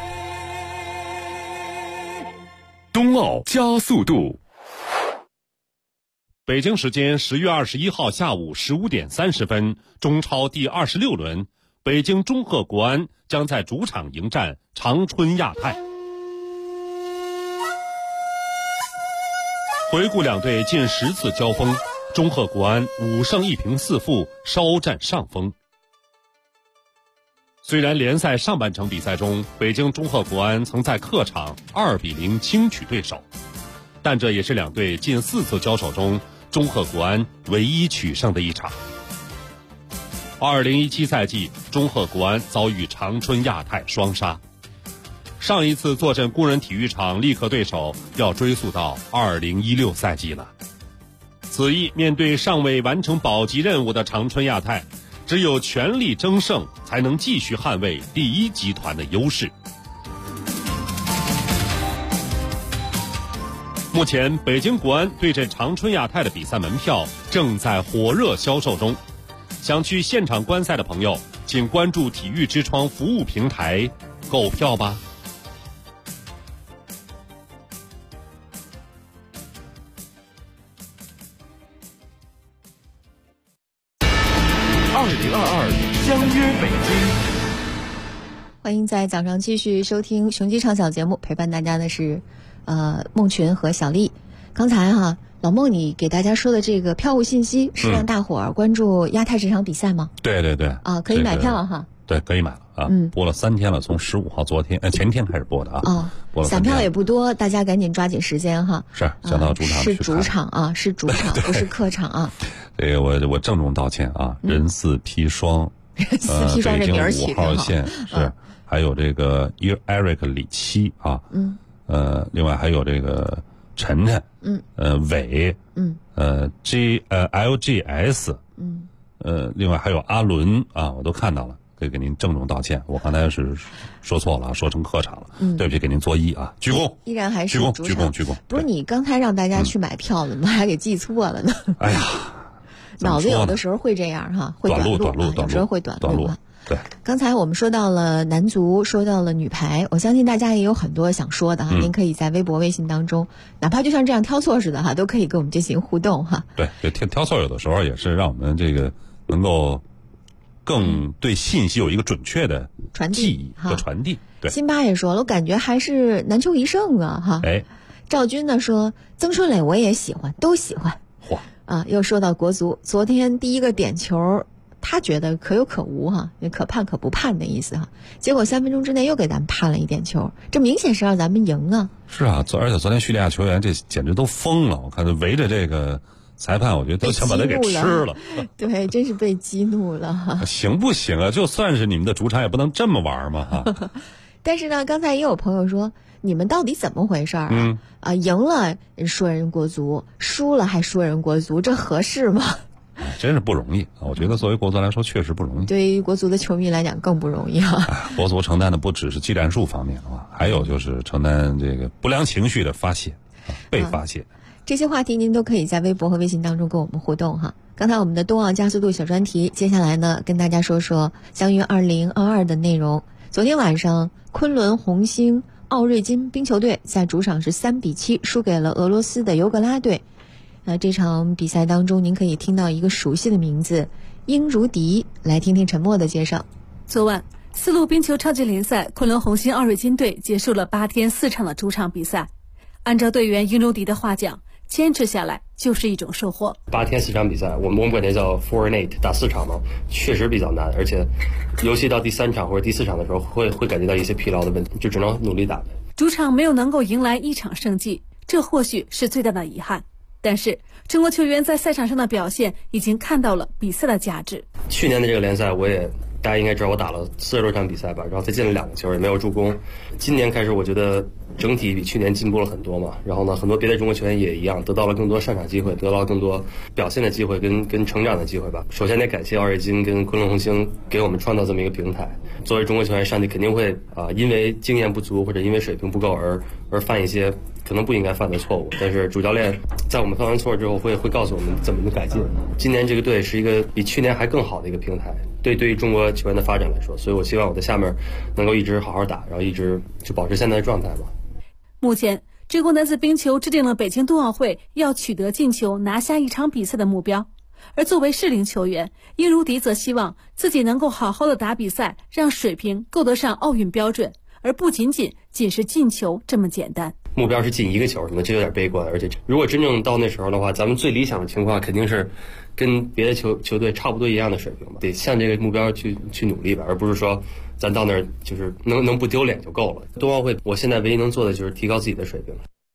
冬奥加速度。 北京时间10月21号下午15点30分，中超第26轮，北京中赫国安将在主场迎战长春亚泰。回顾两队近10次交锋，中赫国安5胜1平4负，稍占上风。虽然联赛上半程比赛中，北京中赫国安曾在客场2比0轻取对手，但这也是两队近4次交手中中赫国安唯一取胜的一场。2017赛季，中赫国安遭遇长春亚泰双杀。上一次坐镇工人体育场力克对手，要追溯到2016赛季了。此役面对尚未完成保级任务的长春亚泰，只有全力争胜，才能继续捍卫第一集团的优势。目前，北京国安对阵长春亚泰的比赛门票正在火热销售中。想去现场观赛的朋友，请关注体育之窗服务平台购票吧。 2022相约北京。 欢迎在早上继续收听雄鸡唱小节目，陪伴大家的是孟群和小丽。刚才老孟你给大家说的这个票务信息是让大伙儿关注亚太这场比赛吗？ 对对对可以买票了哈。 对，可以买了啊。播了3天了，从15号前天开始播的啊。播了3天。散票也不多，大家赶紧抓紧时间哈。 是，想到主场去看。 是主场啊，是主场，不是客场啊。 这个我郑重道歉啊，人四砒霜。 人四砒霜这名儿起的 5号线是，还有这个 Eric 李七啊。另外还有这个晨晨。伟。LGS。另外还有阿伦啊，我都看到了，可以给您郑重道歉，我刚才是说错了，说成客场了，对不起，给您作揖啊，鞠躬， 依然还是鞠躬。 不是你刚才让大家去买票，怎么还给记错了呢？ 哎呀， 脑子有的时候会这样哈，会短路，有时候会短路。 对， 刚才我们说到了男足，说到了女排，我相信大家也有很多想说的哈。您可以在微博、微信当中，哪怕就像这样挑错似的哈，都可以跟我们进行互动哈。 对，挑错有的时候也是让我们这个能够更对信息有一个准确的记忆和传递。对， 辛巴也说了，我感觉还是南球一胜啊哈。赵军呢说，曾春磊我也喜欢，都喜欢。 嚯啊，又说到国足，昨天第一个点球，他觉得可有可无哈，也可判可不判的意思哈。结果3分钟之内又给咱们判了一点球，这明显是让咱们赢啊。 是啊，而且昨天叙利亚球员这简直都疯了，我看围着这个裁判，我觉得都想把他给吃了。 对，真是被激怒了哈。 行不行啊？就算是你们的主场，也不能这么玩嘛哈。 但是呢，刚才也有朋友说，你们到底怎么回事啊？赢了说人国足，输了还说人国足，这合适吗？ 真是不容易啊！我觉得作为国足来说，确实不容易。 对于国足的球迷来讲，更不容易啊。 国足承担的不只是技战术方面啊，还有就是承担这个不良情绪的发泄，被发泄。 这些话题您都可以在微博和微信当中跟我们互动哈。刚才我们的冬奥加速度小专题，接下来呢，跟大家说说将于2022的内容。昨天晚上，昆仑红星奥瑞金冰球队在主场是3-7输给了俄罗斯的尤格拉队。这场比赛当中，您可以听到一个熟悉的名字英如迪，来听听陈默的介绍。 昨晚丝路冰球超级联赛昆仑红星奥瑞金队结束了8天4场的主场比赛。按照队员英如迪的话讲，坚持下来就是一种收获。 8天4场比赛，我们管这叫 4 and 8， 打4场嘛，确实比较难，而且尤其到第3场或者第4场的时候，会感觉到一些疲劳的问题，就只能努力打。 主场没有能够迎来1场胜绩，这或许是最大的遗憾。但是中国球员在赛场上的表现已经看到了比赛的价值。 去年的这个联赛，大家应该知道，我打了40多场比赛吧，然后才进了2个球，也没有助攻。今年开始，我觉得整体比去年进步了很多嘛。然后呢，很多别的中国球员也一样，得到了更多上场机会，得到了更多表现的机会跟成长的机会吧。首先得感谢奥瑞金跟昆仑红星给我们创造这么一个平台。作为中国球员，上去肯定会因为经验不足或者因为水平不够而犯一些可能不应该犯的错误，但是主教练在我们犯完错之后会告诉我们怎么改进。今年这个队是一个比去年还更好的一个平台，对于中国球员的发展来说，所以我希望我在下面能够一直好好打，然后一直就保持现在的状态吧。 目前中国男子冰球制定了北京冬奥会要取得进球拿下1场比赛的目标，而作为适龄球员，英如迪则希望自己能够好好的打比赛，让水平够得上奥运标准，而不仅是进球这么简单。 目标是进1个球，什么这有点悲观，而且如果真正到那时候的话，咱们最理想的情况肯定是跟别的球队差不多一样的水平吧，得向这个目标去努力吧，而不是说咱到那儿就是能不丢脸就够了。冬奥会我现在唯一能做的就是提高自己的水平。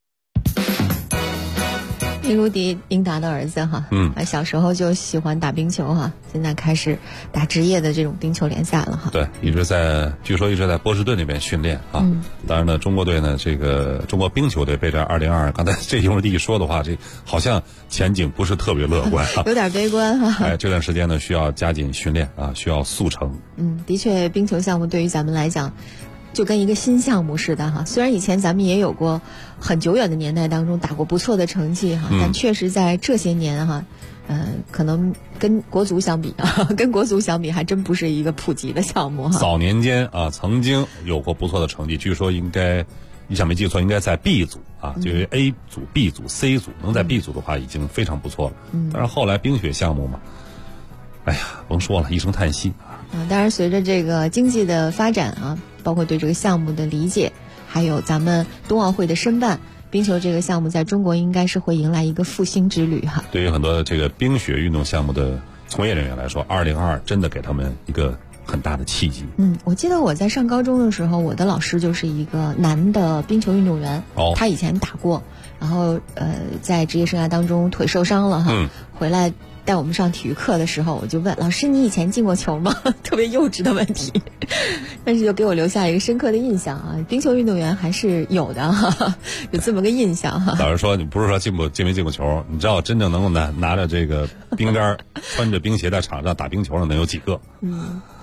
英如迪，英达的儿子哈，小时候就喜欢打冰球哈，现在开始打职业的这种冰球联赛了哈。 对，据说一直在波士顿那边训练啊。当然呢，中国队呢，这个中国冰球队备战2022，刚才这英如迪一说的话，这好像前景不是特别乐观有点悲观哈。 这段时间呢，需要加紧训练啊，需要速成。 的确，冰球项目对于咱们来讲，就跟一个新项目似的哈。虽然以前咱们也有过很久远的年代当中打过不错的成绩哈，但确实在这些年哈，可能跟国足相比还真不是一个普及的项目哈。 早年间啊，曾经有过不错的成绩，据说应该，你想没记错，应该在 B 组啊，就是 A 组、B 组、C 组，能在 B 组的话已经非常不错了。但是后来冰雪项目嘛，哎呀，甭说了，一声叹息啊。 当然随着这个经济的发展啊，包括对这个项目的理解，还有咱们冬奥会的申办，冰球这个项目在中国应该是会迎来一个复兴之旅哈。 对于很多这个冰雪运动项目的从业人员来说，2022真的给他们一个很大的契机。 我记得我在上高中的时候，我的老师就是一个男的冰球运动员，他以前打过，然后在职业生涯当中腿受伤了哈，回来带我们上体育课的时候，我就问老师：“你以前进过球吗？”特别幼稚的问题，但是就给我留下一个深刻的印象啊！冰球运动员还是有的哈，有这么个印象哈。 老实说，你不是说进没进过球，你知道真正能够拿着这个冰杆，穿着冰鞋在场上打冰球的能有几个？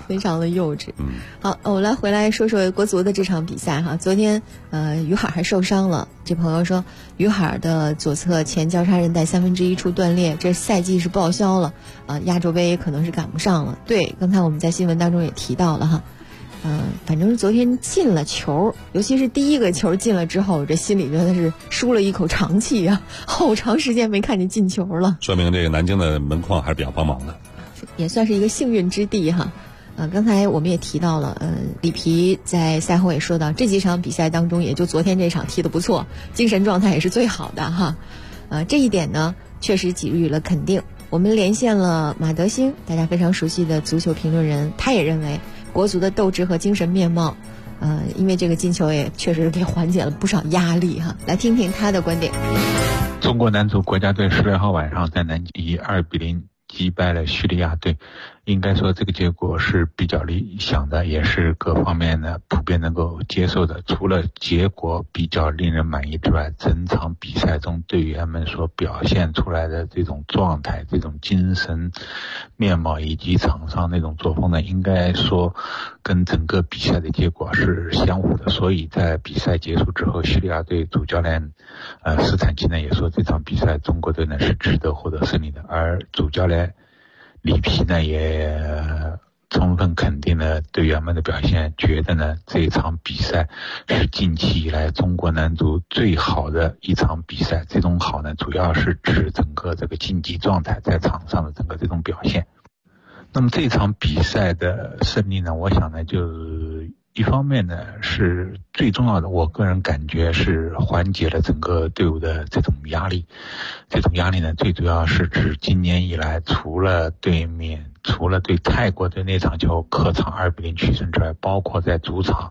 非常的幼稚。好，我来回来说说国足的这场比赛哈。昨天于海还受伤了，这朋友说于海的左侧前交叉韧带1/3处断裂，这赛季是报销了亚洲杯可能是赶不上了。对，刚才我们在新闻当中也提到了哈。反正昨天进了球，尤其是第一个球进了之后，这心里真的是舒了一口长气啊！好长时间没看见进球了， 说明这个南京的门框还是比较帮忙的， 也算是一个幸运之地哈。刚才我们也提到了，里皮在赛后也说到，这几场比赛当中，也就昨天这场踢得不错，精神状态也是最好的哈。这一点呢，确实给予了肯定。我们连线了马德兴，大家非常熟悉的足球评论人，他也认为国足的斗志和精神面貌，因为这个进球也确实给缓解了不少压力哈。来听听他的观点。 中国男足国家队16号晚上在南京以2-0击败了叙利亚队，应该说这个结果是比较理想的，也是各方面呢普遍能够接受的。除了结果比较令人满意之外，整场比赛中队员们所表现出来的这种状态、这种精神面貌以及场上那种作风呢，应该说跟整个比赛的结果是相互的。所以在比赛结束之后，叙利亚队主教练斯坦奇呢也说，这场比赛中国队呢是值得获得胜利的，而主教练里皮呢也充分肯定了队员们的表现，觉得呢这场比赛是近期以来中国男足最好的一场比赛。这种好呢，主要是指整个这个竞技状态，在场上的整个这种表现。那么这场比赛的胜利呢，我想呢就一方面呢是最重要的，我个人感觉是缓解了整个队伍的这种压力。这种压力呢，最主要是指今年以来，除了对泰国队那场球客场2-0取胜之外，包括在主场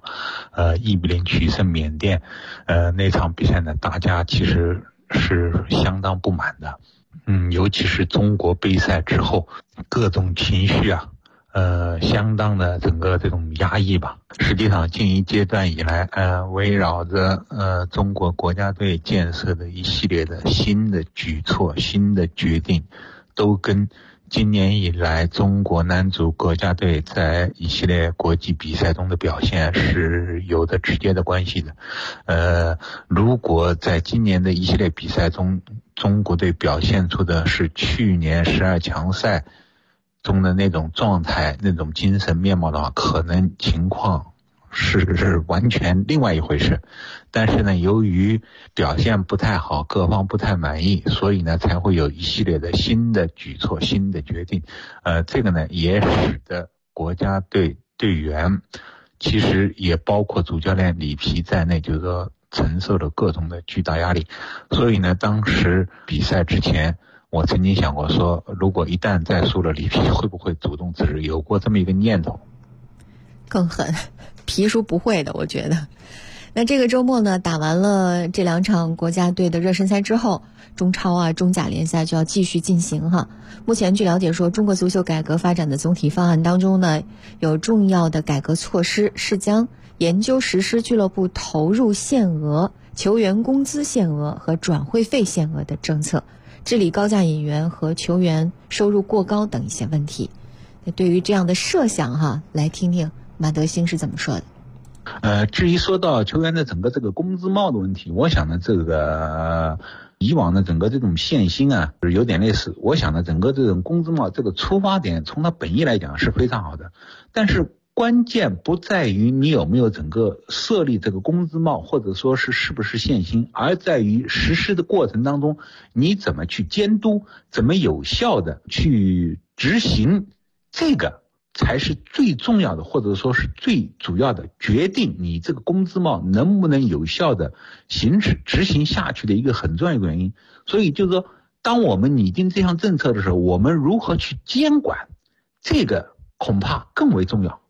1-0取胜缅甸那场比赛呢，大家其实是相当不满的。尤其是中国杯赛之后，各种情绪相当的整个这种压抑吧。实际上近一阶段以来，围绕着中国国家队建设的一系列的新的举措、新的决定，都跟今年以来中国男足国家队在一系列国际比赛中的表现是有着直接的关系的。如果在今年的一系列比赛中，中国队表现出的是去年12强赛中的那种状态、那种精神面貌的话，可能情况是完全另外一回事。但是呢，由于表现不太好，各方不太满意，所以呢才会有一系列的新的举措、新的决定。这个呢也使得国家队队员，其实也包括主教练里皮在内，就是说承受了各种的巨大压力。所以呢，当时比赛之前，我曾经想过说，如果一旦再输了，里皮会不会主动辞职？有过这么一个念头。 更狠，皮叔不会的，我觉得。那这个周末呢，打完了这2场国家队的热身赛之后，中超中甲联赛就要继续进行哈。目前据了解说，中国足球改革发展的总体方案当中呢，有重要的改革措施是将研究实施俱乐部投入限额、球员工资限额和转会费限额的政策，治理高价引援和球员收入过高等一些问题。对于这样的设想哈，来听听马德兴是怎么说的。 至于说到球员的整个这个工资帽的问题，我想呢，这个以往的整个这种限薪有点类似。我想呢，整个这种工资帽这个出发点，从它本意来讲是非常好的，但是关键不在于你有没有整个设立这个工资帽，或者说是不是限薪，而在于实施的过程当中，你怎么去监督，怎么有效的去执行，这个才是最重要的，或者说是最主要的决定你这个工资帽能不能有效的执行下去的一个很重要的原因。所以就是说，当我们拟定这项政策的时候，我们如何去监管，这个恐怕更为重要。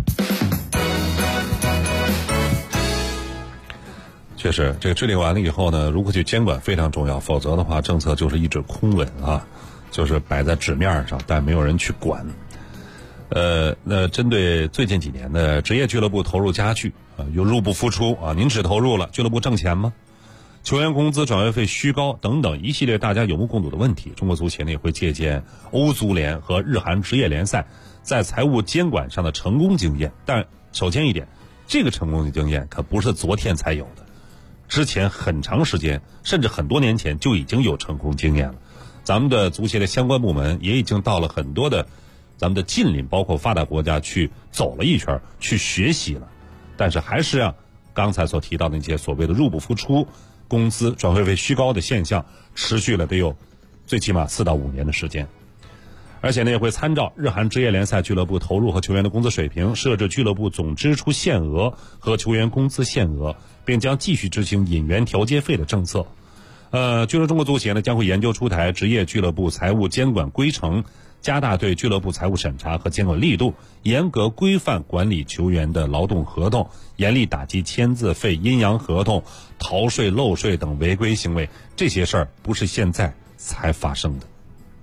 确实，这个制定完了以后呢，如何去监管非常重要，否则的话，政策就是一纸空文就是摆在纸面上，但没有人去管。那针对最近几年的职业俱乐部投入加剧又入不敷出您只投入了，俱乐部挣钱吗？ 球员工资、转会费虚高等等一系列大家有目共睹的问题，中国足协呢也会借鉴欧足联和日韩职业联赛在财务监管上的成功经验。但首先一点，这个成功的经验可不是昨天才有的，之前很长时间甚至很多年前就已经有成功经验了。咱们的足协的相关部门也已经到了很多的咱们的近邻包括发达国家去走了一圈，去学习了，但是还是让刚才所提到的那些所谓的入不敷出、工资、转会费虚高的现象持续了得有最起码4到5年的时间。而且呢，也会参照日韩职业联赛俱乐部投入和球员的工资水平，设置俱乐部总支出限额和球员工资限额，并将继续执行引援调节费的政策。据说中国足协呢将会研究出台职业俱乐部财务监管规程，加大对俱乐部财务审查和监管力度，严格规范管理球员的劳动合同，严厉打击签字费、阴阳合同、逃税漏税等违规行为。这些事儿不是现在才发生的。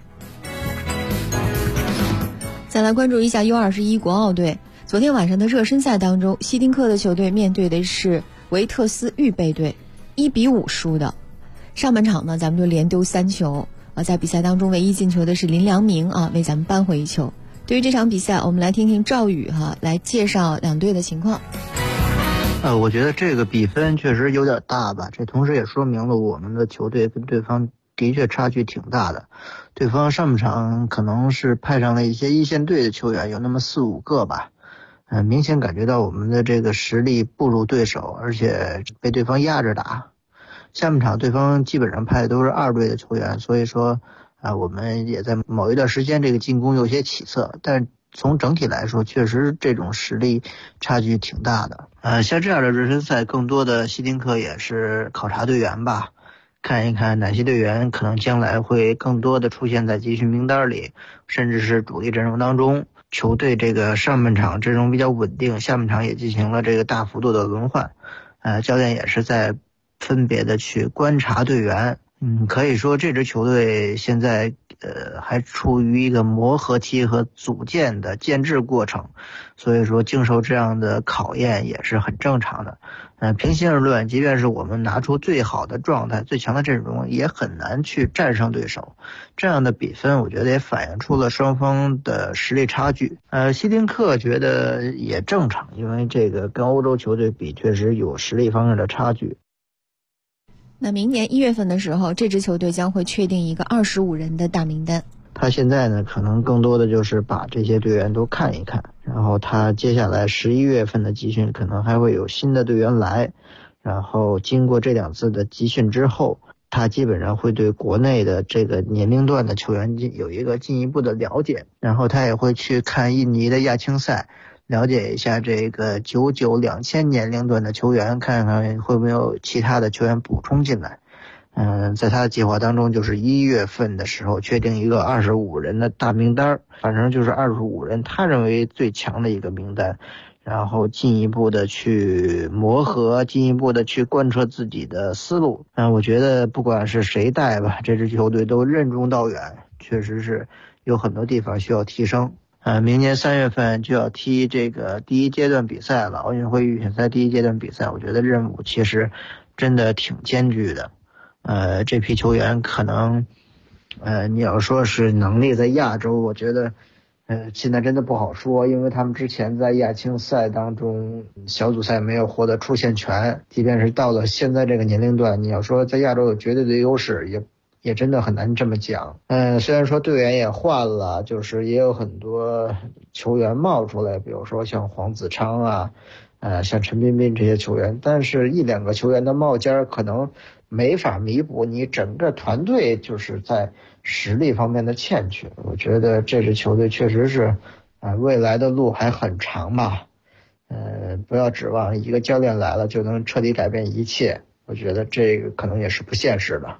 再来关注一下 U21 国奥队。昨天晚上的热身赛当中，希丁克的球队面对的是维特斯预备队，1-5输的。上半场呢，咱们就连丢3球。在比赛当中唯一进球的是林良铭为咱们扳回一球。对于这场比赛，我们来听听赵宇来介绍两队的情况。 我觉得这个比分确实有点大吧，这同时也说明了我们的球队跟对方的确差距挺大的。对方上半场可能是派上了一些一线队的球员，有那么4-5个吧，明显感觉到我们的这个实力不如对手，而且被对方压着打。下半场对方基本上派的都是2队的球员，所以说我们也在某一段时间这个进攻有些起色，但从整体来说确实这种实力差距挺大的。像这样的热身赛更多的希丁克也是考察队员吧，看一看哪些队员可能将来会更多的出现在集训名单里，甚至是主力阵容当中。球队这个上半场阵容比较稳定，下半场也进行了这个大幅度的轮换，教练也是在分别的去观察队员。可以说这支球队现在还处于一个磨合期和组建的建制过程，所以说经受这样的考验也是很正常的。平心而论，即便是我们拿出最好的状态、最强的阵容，也很难去战胜对手。这样的比分我觉得也反映出了双方的实力差距。希丁克觉得也正常，因为这个跟欧洲球队比确实有实力方面的差距。 那明年1月份的时候，这支球队将会确定一个25人的大名单。 他现在呢，可能更多的就是把这些队员都看一看，然后他接下来11月份的集训可能还会有新的队员来，然后经过这2次的集训之后，他基本上会对国内的这个年龄段的球员有一个进一步的了解，然后他也会去看印尼的亚青赛，了解一下这个99、2000年龄段的球员，看看会不会有其他的球员补充进来。在他的计划当中，就是1月份的时候确定一个25人的大名单，反正就是25人他认为最强的一个名单，然后进一步的去磨合，进一步的去贯彻自己的思路。我觉得不管是谁带吧，这支球队都任重道远，确实是有很多地方需要提升。明年3月份就要踢这个第1阶段比赛了，奥运会预选赛第1阶段比赛，我觉得任务其实真的挺艰巨的。这批球员可能你要说是能力在亚洲，我觉得现在真的不好说，因为他们之前在亚青赛当中小组赛没有获得出线权，即便是到了现在这个年龄段，你要说在亚洲有绝对的优势，也真的很难这么讲。虽然说队员也换了，就是也有很多球员冒出来，比如说像黄子昌像陈彬彬这些球员，但是1-2个球员的冒尖可能没法弥补你整个团队就是在实力方面的欠缺。我觉得这支球队确实是未来的路还很长吧。不要指望一个教练来了就能彻底改变一切，我觉得这个可能也是不现实的。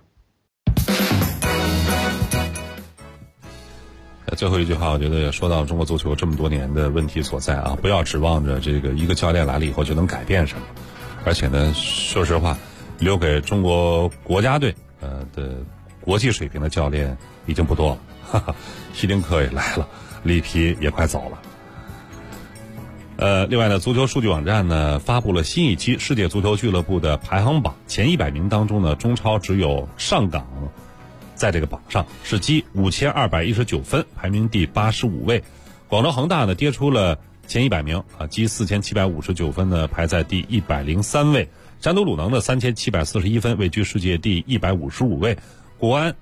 最后一句话，我觉得也说到中国足球这么多年的问题所在啊！不要指望着这个一个教练来了以后就能改变什么，而且呢，说实话，留给中国国家队的国际水平的教练已经不多了。希丁克也来了，里皮也快走了。 另外呢，足球数据网站呢发布了新一期世界足球俱乐部的排行榜，前100名当中呢，中超只有上港在这个榜上，是积5219分，排名第85位。广州恒大呢跌出了前100名啊，积4759分呢，排在第103位。山东鲁能的3741分位居世界第155位，国安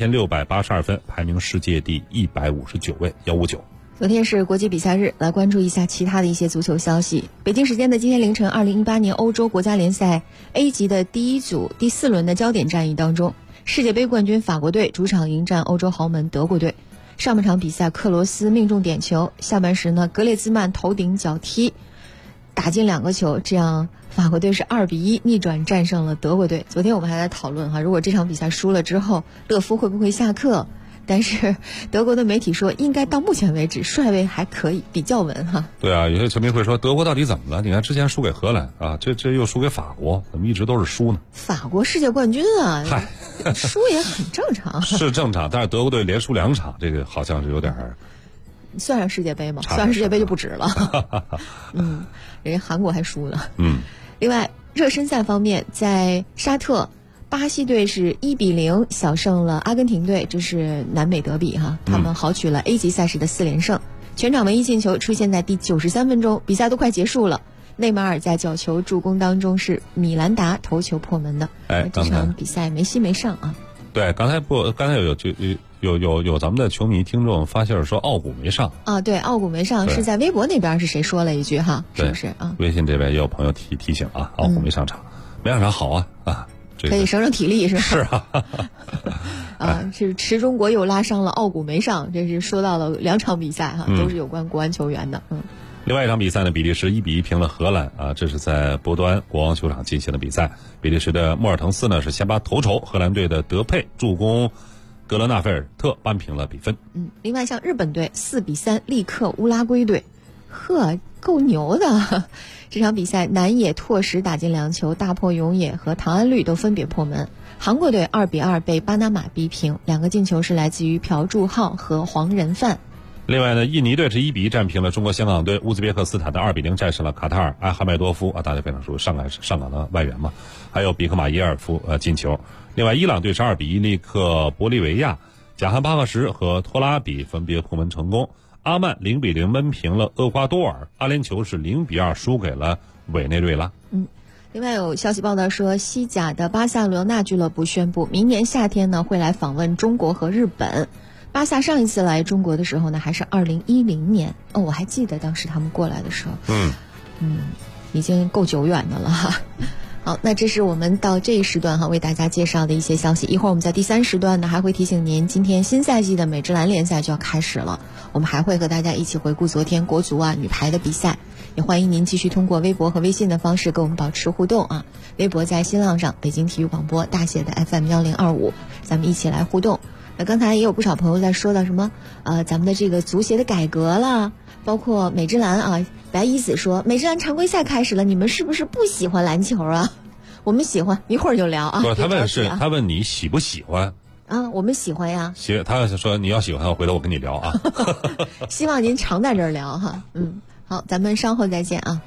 3682分排名世界第159位159。 昨天是国际比赛日，来关注一下其他的一些足球消息。北京时间的今天凌晨，2018年欧洲国家联赛 A 级的第一组第4轮的焦点战役当中，世界杯冠军法国队主场迎战欧洲豪门德国队。上半场比赛，克罗斯命中点球，下半时呢，格列兹曼头顶脚踢打进2个球，这样法国队是2-1逆转战胜了德国队。昨天我们还在讨论哈，如果这场比赛输了之后，勒夫会不会下课？但是德国的媒体说，应该到目前为止帅位还可以，比较稳哈。 对啊，有些球迷会说德国到底怎么了？你看之前输给荷兰啊，这又输给法国，怎么一直都是输呢？ 法国世界冠军啊，嗨，输也很正常。 是正常，但是德国队连输2场，这个好像是有点算上世界杯吗？算上世界杯就不止了。人家韩国还输了。另外，热身赛方面，在沙特，巴西队是1-0小胜了阿根廷队，这是南美德比哈，他们豪取了 A 级赛事的4连胜。全场唯一进球出现在第93分钟，比赛都快结束了。内马尔在角球助攻当中是米兰达头球破门的。这场比赛梅西没上啊。对， 刚才有咱们的球迷听众发信说奥古没上啊，对，奥古没上是在微博那边是谁说了一句哈，是不是啊？ 微信这边也有朋友提醒啊，奥古没上场，没上场好啊。 可以省体力是吧？ 是啊， 是池中国又拉伤了，奥古没上，这是说到了2场比赛哈，都是有关国安球员的。 另外一场比赛呢，比利时1-1平了荷兰啊，这是在波多安国王球场进行的比赛。比利时的莫尔滕斯呢是先拔头筹，荷兰队的德佩助攻格勒纳菲尔特扳平了比分。 另外像日本队4-3力克乌拉圭队，够牛的。这场比赛南野拓实打进2球，大迫勇也和唐安绿都分别破门。韩国队2-2被巴拿马逼平，2个进球是来自于朴柱浩和黄仁范。 另外呢，印尼队是1-1战平了中国香港队，乌兹别克斯坦的2-0战胜了卡塔尔，阿哈迈多夫啊，大家非常熟悉，上港的外援嘛，还有比克马耶尔夫进球。另外，伊朗队是2-1力克玻利维亚，贾汉巴赫什和托拉比分别破门成功。阿曼0-0闷平了厄瓜多尔，阿联酋是0-2输给了委内瑞拉。 另外有消息报道说，西甲的巴塞罗那俱乐部宣布，明年夏天呢会来访问中国和日本。巴萨上一次来中国的时候呢，还是2010年我还记得当时他们过来的时候，已经够久远的了哈。好，那这是我们到这一时段为大家介绍的一些消息。一会儿我们在第3时段呢，还会提醒您，今天新赛季的美职篮联赛就要开始了，我们还会和大家一起回顾昨天国足女排的比赛。也欢迎您继续通过微博和微信的方式跟我们保持互动啊。微博在新浪上，北京体育广播大写的 FM1025，咱们一起来互动。那刚才也有不少朋友在说到什么咱们的这个足协的改革了，包括美职篮啊。白一子说，美职篮常规赛开始了，你们是不是不喜欢篮球啊？我们喜欢，一会儿就聊啊。 不，他问你喜不喜欢啊？我们喜欢呀。 他说你要喜欢，回头我跟你聊啊。 希望您常在这儿聊哈。好，咱们稍后再见啊。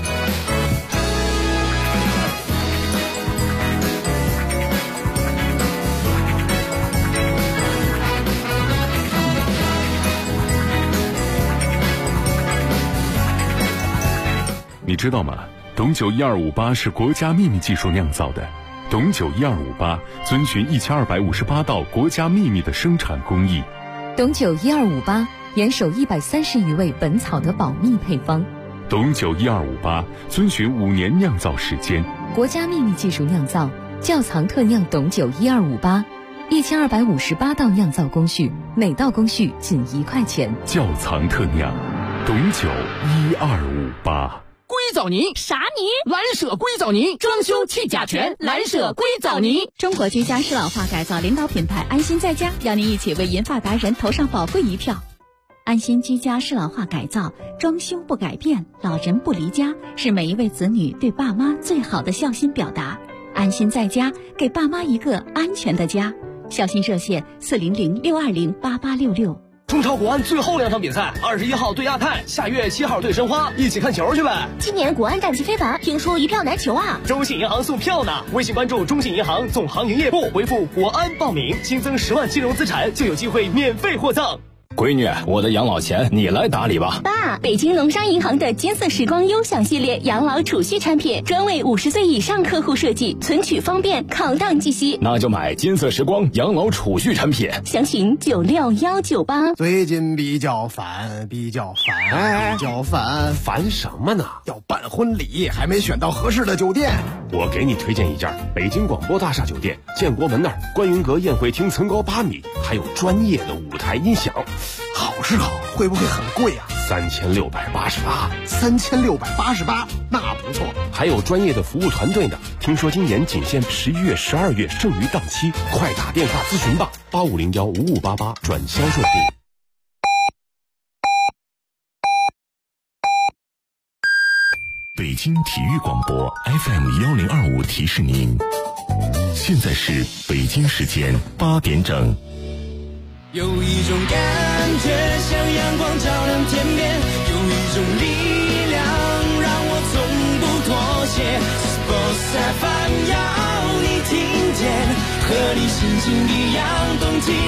你知道吗？董酒1258是国家秘密技术酿造的。董酒1258遵循1258道国家秘密的生产工艺。 董酒1258严守130余位本草的保密配方。 董酒1258遵循5年酿造时间。 国家秘密技术酿造，窖藏特酿董酒1258，1258道酿造工序，每道工序仅1块钱。 窖藏特酿，董酒1258。 硅藻泥啥泥？蓝舍硅藻泥，装修去甲醛，蓝舍硅藻泥。 中国居家适老化改造领导品牌安心在家，邀您一起为银发达人投上宝贵一票。安心居家适老化改造，装修不改变，老人不离家，是每一位子女对爸妈最好的孝心表达。安心在家，给爸妈一个安全的家。孝心热线400-620-8866。 中超国安最后2场比赛，21号对亚太，下月7号对申花，一起看球去呗。 今年国安战绩非凡，听说一票难求啊！ 中信银行送票呢，微信关注中信银行总行营业部，回复国安报名，新增10万金融资产就有机会免费获赠。 闺女，我的养老钱你来打理吧。 爸，北京农商银行的金色时光优享系列养老储蓄产品，专为50岁以上客户设计，存取方便，抗荡计息。 那就买金色时光养老储蓄产品， 详询96198。 最近比较烦， 烦什么呢？ 要办婚礼，还没选到合适的酒店。 我给你推荐一家北京广播大厦酒店，建国门那儿观云阁宴会厅层高8米，还有专业的舞台音响。 好是好，会不会很贵啊 ？3688。 3688，那不错。 还有专业的服务团队呢。听说今年仅限11月、12月，剩余档期，快打电话咨询吧，85015588转销售部。 北京体育广播 FM1025提示您，现在是北京时间8点整。 有一种感觉像阳光照亮天边，有一种力量让我从不妥协。Sports FM 要你听见，和你心情一样动起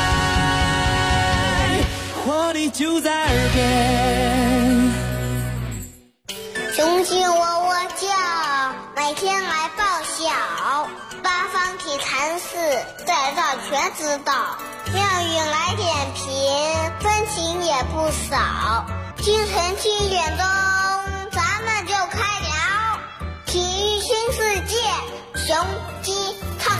来，活力就在耳边。 雄心窝窝叫，每天来报晓，八方体禅寺再造全知道。妙语来点评，分情也不少。清晨7点钟，咱们就开聊体育新世界，雄鸡唱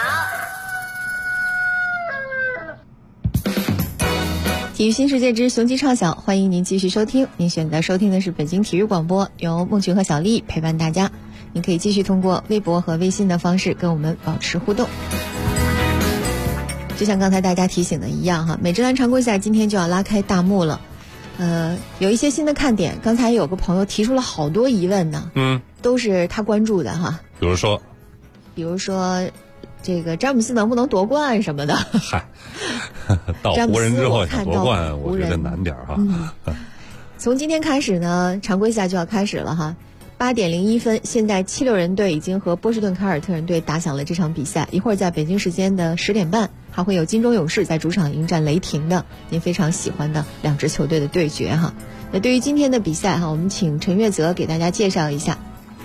晓。体育新世界之雄鸡唱晓，欢迎您继续收听。您选择收听的是北京体育广播，由孟群和小丽陪伴大家。您可以继续通过微博和微信的方式跟我们保持互动。就像刚才大家提醒的一样哈，美职篮常规赛今天就要拉开大幕了，有一些新的看点。刚才有个朋友提出了好多疑问呢，都是他关注的哈。 比如说，这个詹姆斯能不能夺冠什么的。 嗨，到湖人之后想夺冠，我觉得难点哈。 从今天开始呢，常规赛就要开始了哈。8点01分，现在76人队已经和波士顿凯尔特人队打响了这场比赛。一会儿在北京时间的10点半，还会有金州勇士在主场迎战雷霆的您非常喜欢的2支球队的对决哈。那对于今天的比赛哈，我们请陈月泽给大家介绍一下。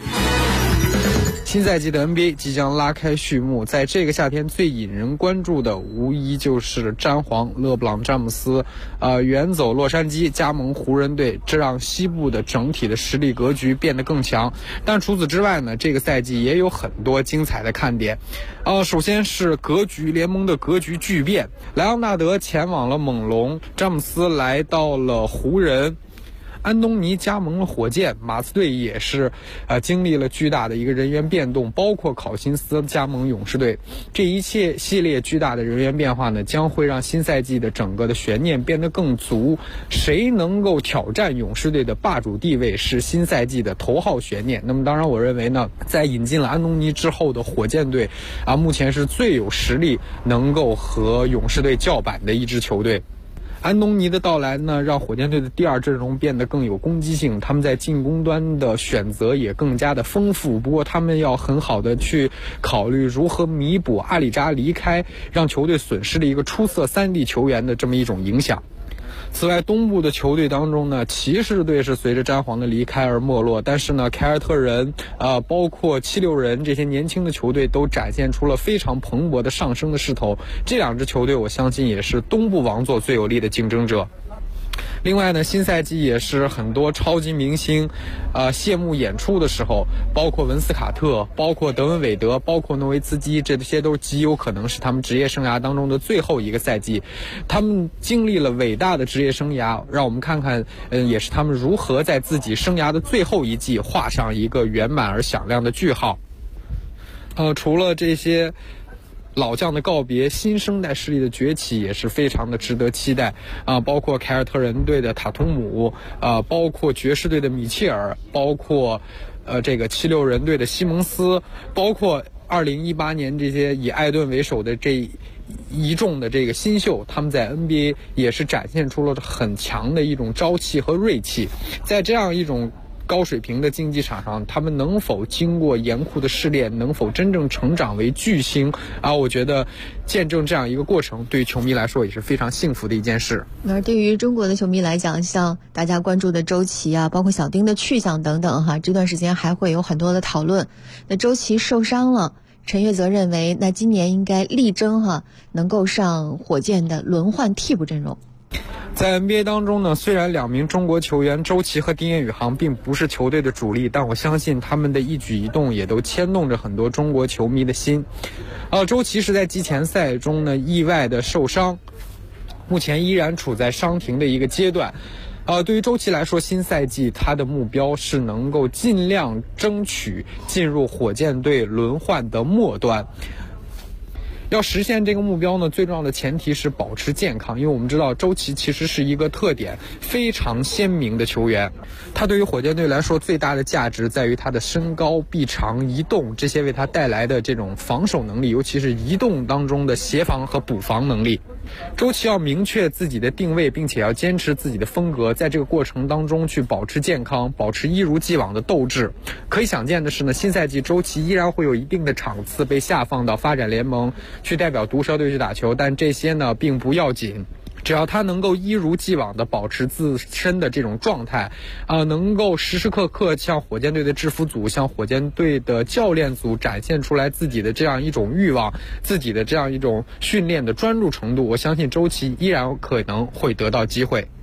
新赛季的 NBA 即将拉开序幕，在这个夏天最引人关注的无疑就是詹皇勒布朗詹姆斯远走洛杉矶加盟湖人队，这让西部的整体的实力格局变得更强。但除此之外呢，这个赛季也有很多精彩的看点。首先是联盟的格局巨变，莱昂纳德前往了猛龙，詹姆斯来到了湖人，安东尼加盟了火箭，马刺队也是经历了巨大的一个人员变动，包括考辛斯加盟勇士队。这一切系列巨大的人员变化呢，将会让新赛季的整个的悬念变得更足。谁能够挑战勇士队的霸主地位是新赛季的头号悬念。那么当然我认为呢，在引进了安东尼之后的火箭队目前是最有实力能够和勇士队叫板的一支球队。安东尼的到来呢，让火箭队的第二阵容变得更有攻击性，他们在进攻端的选择也更加的丰富。不过他们要很好的去考虑如何弥补阿里扎离开，让球队损失了一个出色3D 球员的这么一种影响。此外，东部的球队当中呢，骑士队是随着詹皇的离开而没落，但是呢，凯尔特人包括76人这些年轻的球队都展现出了非常蓬勃的上升的势头。这2支球队我相信也是东部王座最有力的竞争者。另外呢，新赛季也是很多超级明星谢幕演出的时候，包括文斯卡特，包括德文韦德，包括诺维茨基，这些都极有可能是他们职业生涯当中的最后一个赛季。他们经历了伟大的职业生涯，让我们看看也是他们如何在自己生涯的最后一季画上一个圆满而响亮的句号。除了这些老将的告别，新生代势力的崛起也是非常的值得期待包括凯尔特人队的塔图姆包括爵士队的米切尔，包括这个76人队的西蒙斯，包括2018年这些以艾顿为首的这一众的这个新秀，他们在 NBA 也是展现出了很强的一种朝气和锐气。在这样一种高水平的竞技场上，他们能否经过严酷的试炼，能否真正成长为巨星啊？我觉得见证这样一个过程，对于球迷来说也是非常幸福的一件事。 而对于中国的球迷来讲，像大家关注的周琦啊，包括小丁的去向等等哈，这段时间还会有很多的讨论。那周琦受伤了，陈悦则认为，那今年应该力争能够上火箭的轮换替补阵容。 在 NBA 当中呢，虽然2名中国球员周琦和丁彦雨航并不是球队的主力，但我相信他们的一举一动也都牵动着很多中国球迷的心。周琦是在季前赛中呢意外的受伤，目前依然处在伤停的一个阶段。对于周琦来说，新赛季他的目标是能够尽量争取进入火箭队轮换的末端。要实现这个目标呢，最重要的前提是保持健康，因为我们知道周琦其实是一个特点非常鲜明的球员，他对于火箭队来说最大的价值在于他的身高、臂长、移动，这些为他带来的这种防守能力，尤其是移动当中的协防和补防能力。周琦要明确自己的定位，并且要坚持自己的风格，在这个过程当中去保持健康，保持一如既往的斗志。可以想见的是呢，新赛季周琦依然会有一定的场次被下放到发展联盟去代表毒蛇队去打球，但这些呢并不要紧，只要他能够一如既往的保持自身的这种状态，能够时时刻刻向火箭队的制服组、向火箭队的教练组展现出来自己的这样一种欲望、自己的这样一种训练的专注程度，我相信周琦依然可能会得到机会。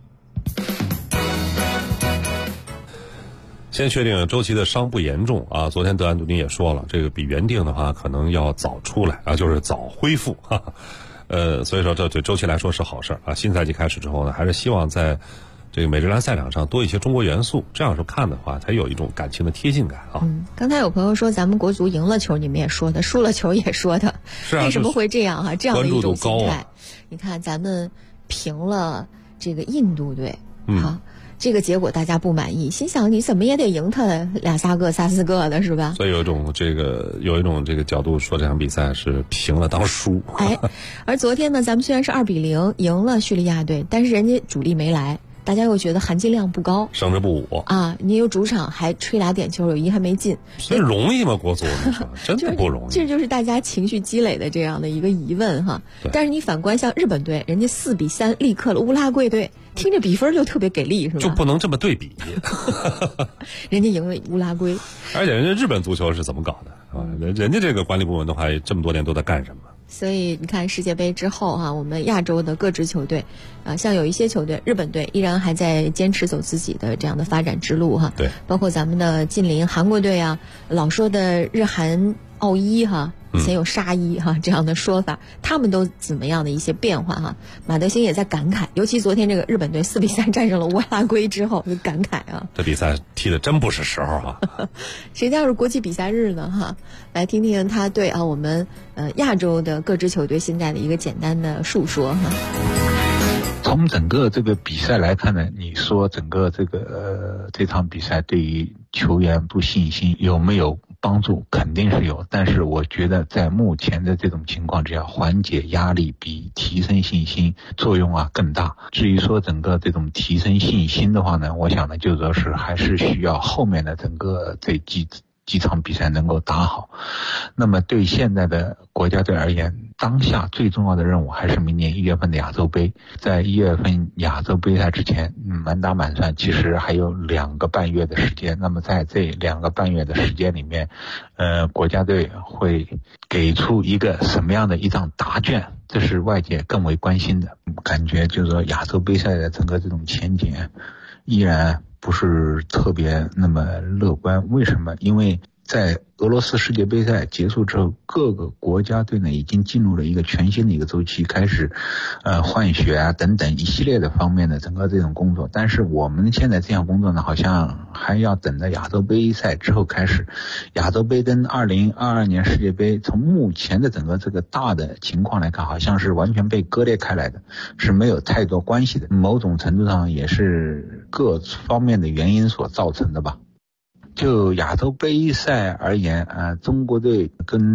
先确定周琦的伤不严重啊，昨天德安东尼也说了，这个比原定的话可能要早出来啊，就是早恢复哈。所以说这对周琦来说是好事啊。新赛季开始之后呢，还是希望在这个美职篮赛场上多一些中国元素，这样说看的话才有一种感情的贴近感啊。 刚才有朋友说咱们国足赢了球，你们也说的，输了球也说的， 是啊， 为什么会这样这样的一种心态？ 关注度高啊。 你看咱们平了这个印度队，这个结果大家不满意，心想你怎么也得赢他2、3个、3、4个的是吧？ 所以有一种这个角度说这场比赛是平了当输。 而昨天呢，咱们虽然是2-0赢了叙利亚队，但是人家主力没来，大家又觉得含金量不高， 胜之不武啊！你有主场还吹俩点球，有一还没进， 这容易吗？国足你说真的不容易。 这就是大家情绪积累的这样的一个疑问哈。但是你反观像日本队，人家4-3力克了乌拉圭队，听着比分就特别给力，是吧？ 就不能这么对比。 人家赢了乌拉圭， 而且人家日本足球是怎么搞的啊？人家这个管理部门的话，这么多年都在干什么？ 所以你看世界杯之后我们亚洲的各支球队像有一些球队，日本队依然还在坚持走自己的这样的发展之路对， 包括咱们的近邻韩国队老说的日韩澳一以前有沙一这样的说法，他们都怎么样的一些变化马德兴也在感慨，尤其昨天这个日本队4-3战胜了乌拉圭之后，就感慨这比赛踢的真不是时候谁家是国际比赛日呢来听听他对我们亚洲的各支球队现在的一个简单的述说从整个这个比赛来看呢，你说整个这场比赛对于球员不信心有没有帮助？肯定是有，但是我觉得在目前的这种情况之下，缓解压力比提升信心作用更大。至于说整个这种提升信心的话呢，我想呢就说是还是需要后面的整个这几场比赛能够打好。那么对现在的国家队而言，当下最重要的任务还是明年1月份的亚洲杯。在1月份亚洲杯赛之前，满打满算其实还有2个半月的时间。那么在这2个半月的时间里面，国家队会给出一个什么样的一张答卷，这是外界更为关心的。感觉就是说亚洲杯赛的整个这种前景依然不是特别那么乐观。为什么？因为在俄罗斯世界杯赛结束之后，各个国家队呢已经进入了一个全新的一个周期，开始换血等等一系列的方面的整个这种工作。但是我们现在这项工作呢，好像还要等到亚洲杯赛之后开始。亚洲杯跟2022年世界杯从目前的整个这个大的情况来看，好像是完全被割裂开来的，是没有太多关系的。某种程度上也是各方面的原因所造成的吧。就亚洲杯赛而言中国队跟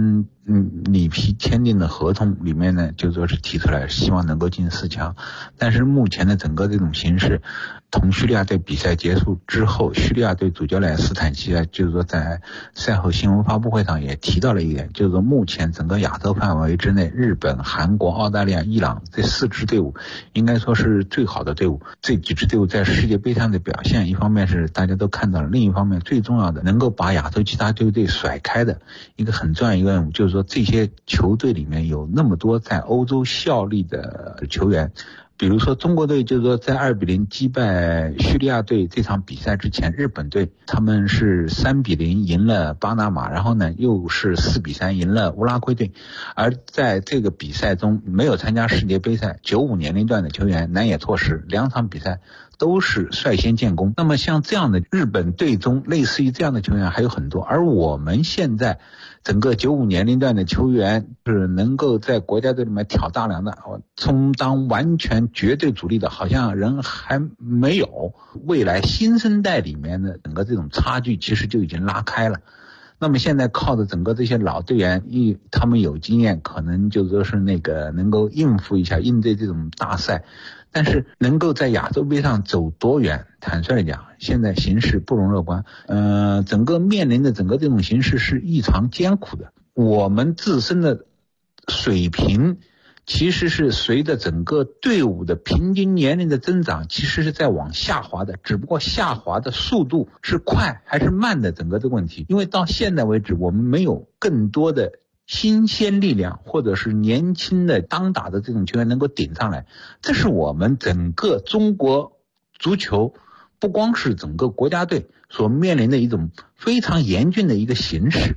里皮签订的合同里面呢，就说是提出来希望能够进4强，但是目前的整个这种形势，同叙利亚队比赛结束之后，叙利亚队主教练斯坦西啊，就是说在赛后新闻发布会上也提到了一点，就是说目前整个亚洲范围之内，日本、韩国、澳大利亚、伊朗这4支队伍应该说是最好的队伍。这几支队伍在世界杯上的表现，一方面是大家都看到了，另一方面最重要的能够把亚洲其他队甩开的一个很重要一个任务，就是说这些球队里面有那么多在欧洲效力的球员。比如说中国队就是说在2-0击败叙利亚队这场比赛之前，日本队他们是3-0赢了巴拿马，然后呢又是4-3赢了乌拉圭队。而在这个比赛中没有参加世界杯赛95年龄段的球员南野拓实2场比赛都是率先建功。那么像这样的日本队中类似于这样的球员还有很多，而我们现在整个95年龄段的球员是能够在国家队里面挑大梁的，充当完全绝对主力的好像人还没有。未来新生代里面的整个这种差距其实就已经拉开了。那么现在靠着整个这些老队员，他们有经验，可能就说是能够应付一下应对这种大赛，但是能够在亚洲杯上走多远，坦率地讲，现在形势不容乐观。整个面临的整个这种形势是异常艰苦的。我们自身的水平其实是随着整个队伍的平均年龄的增长，其实是在往下滑的，只不过下滑的速度是快还是慢的整个这个问题。因为到现在为止，我们没有更多的新鲜力量或者是年轻的当打的这种球员能够顶上来，这是我们整个中国足球不光是整个国家队所面临的一种非常严峻的一个形势。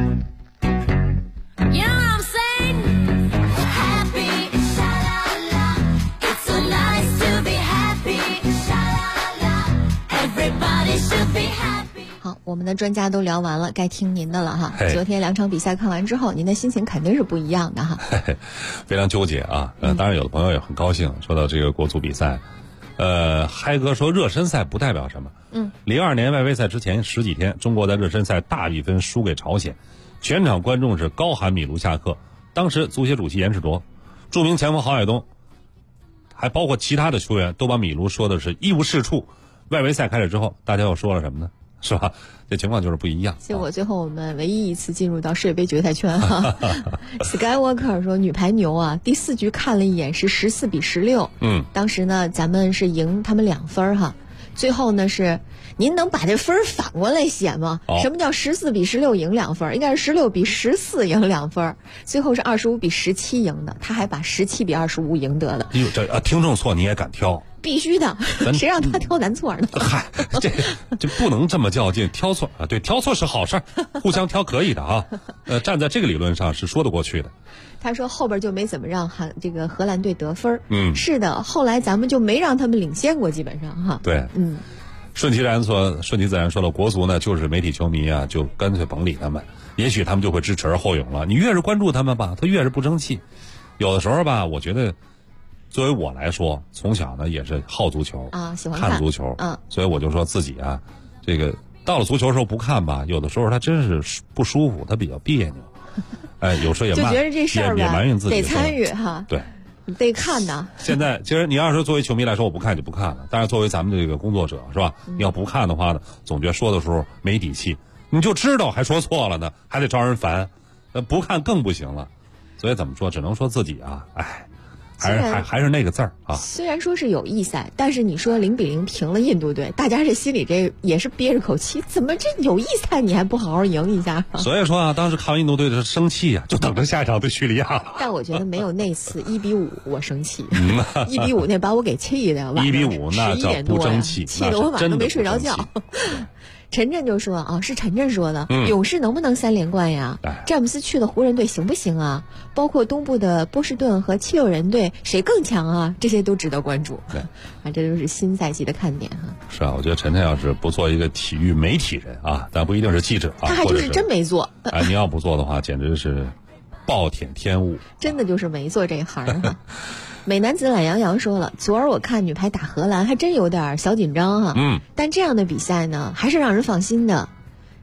好，我们的专家都聊完了，该听您的了哈。昨天2场比赛看完之后，您的心情肯定是不一样的哈。 非常纠结啊。当然有的朋友也很高兴，说到这个国足比赛，嗨哥说热身赛不代表什么。02年外围赛之前10几天，中国在热身赛大比分输给朝鲜，全场观众是高喊米卢下课。当时足协主席严世铎、著名前锋郝海东，还包括其他的球员都把米卢说的是一无是处。外围赛开始之后，大家又说了什么呢？是吧？这情况就是不一样。 结果最后我们唯一一次进入到世界杯决赛圈哈。Skywalker 说女排牛啊，第4局看了一眼是14-16。当时呢咱们是赢他们2分哈。最后呢是您能把这分反过来写吗？什么叫14-16赢2分？应该是16-14赢2分。最后是25-17赢的，他还把17-25赢得了。 哟，这听众错你也敢挑？ 必须的，谁让他挑难错呢？ 嗨，这不能这么较劲，挑错啊，对，挑错是好事儿，互相挑可以的啊。站在这个理论上是说得过去的。 他说后边就没怎么让这个荷兰队得分。是的，后来咱们就没让他们领先过，基本上哈。 对，顺其自然说了，国足呢就是媒体球迷啊，就干脆甭理他们，也许他们就会知耻而后勇了。你越是关注他们吧，他越是不争气。有的时候吧，我觉得。作为我来说，从小呢也是好足球啊，喜欢看足球，所以我就说自己啊，这个到了足球的时候不看吧，有的时候他真是不舒服，他比较别扭，有时候也就觉得这事儿吧， 埋怨自己得参与哈， 对， 你得看的。 现在其实你要是作为球迷来说，我不看就不看了，但是作为咱们这个工作者是吧？你要不看的话呢，总觉得说的时候没底气，你就知道还说错了呢，还得招人烦，不看更不行了，所以怎么说，只能说自己啊，还是那个字儿啊。 虽然说是友谊赛，但是你说0-0平了印度队，大家这心里这也是憋着口气，怎么这友谊赛你还不好好赢一下？ 所以说啊，当时看完印度队的生气啊，就等着下一场对叙利亚了。 但我觉得没有那次1-5我生气，1-5那把我给气的 ，1-5那叫不争气， 气得我晚上没睡着觉。陈震就说啊，是陈震说的，勇士能不能3连冠呀？詹姆斯去了湖人队行不行啊？包括东部的波士顿和76人队谁更强啊？这些都值得关注。 对， 这都是新赛季的看点哈。 是啊，我觉得陈震要是不做一个体育媒体人啊，但不一定是记者啊， 他还就是真没做。 你要不做的话，简直是暴殄天物。 真的就是没做这一行哈。美男子懒羊羊说了，昨儿我看女排打荷兰，还真有点小紧张哈。但这样的比赛呢，还是让人放心的。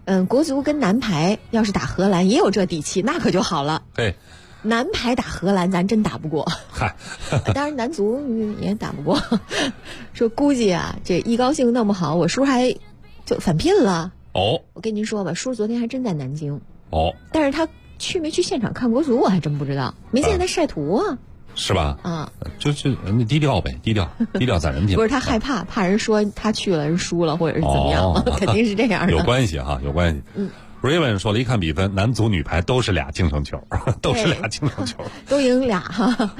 国足跟男排要是打荷兰也有这底气，那可就好了。 对， 男排打荷兰咱真打不过， 嗨， 当然男足也打不过。说估计啊，这一高兴那么好，我叔还就返聘了。 哦， 我跟您说吧，叔昨天还真在南京。 哦， 但是他去没去现场看国足，我还真不知道，没见他晒图啊。 是吧？ 啊， 就是人家低调呗，低调攒人品。 不是他害怕人说他去了人输了，或者是怎么样了，肯定是这样的。 有关系哈，有关系。Raven 说了，一看比分，男足女排都是俩净胜球，都是俩净胜球， 都赢俩哈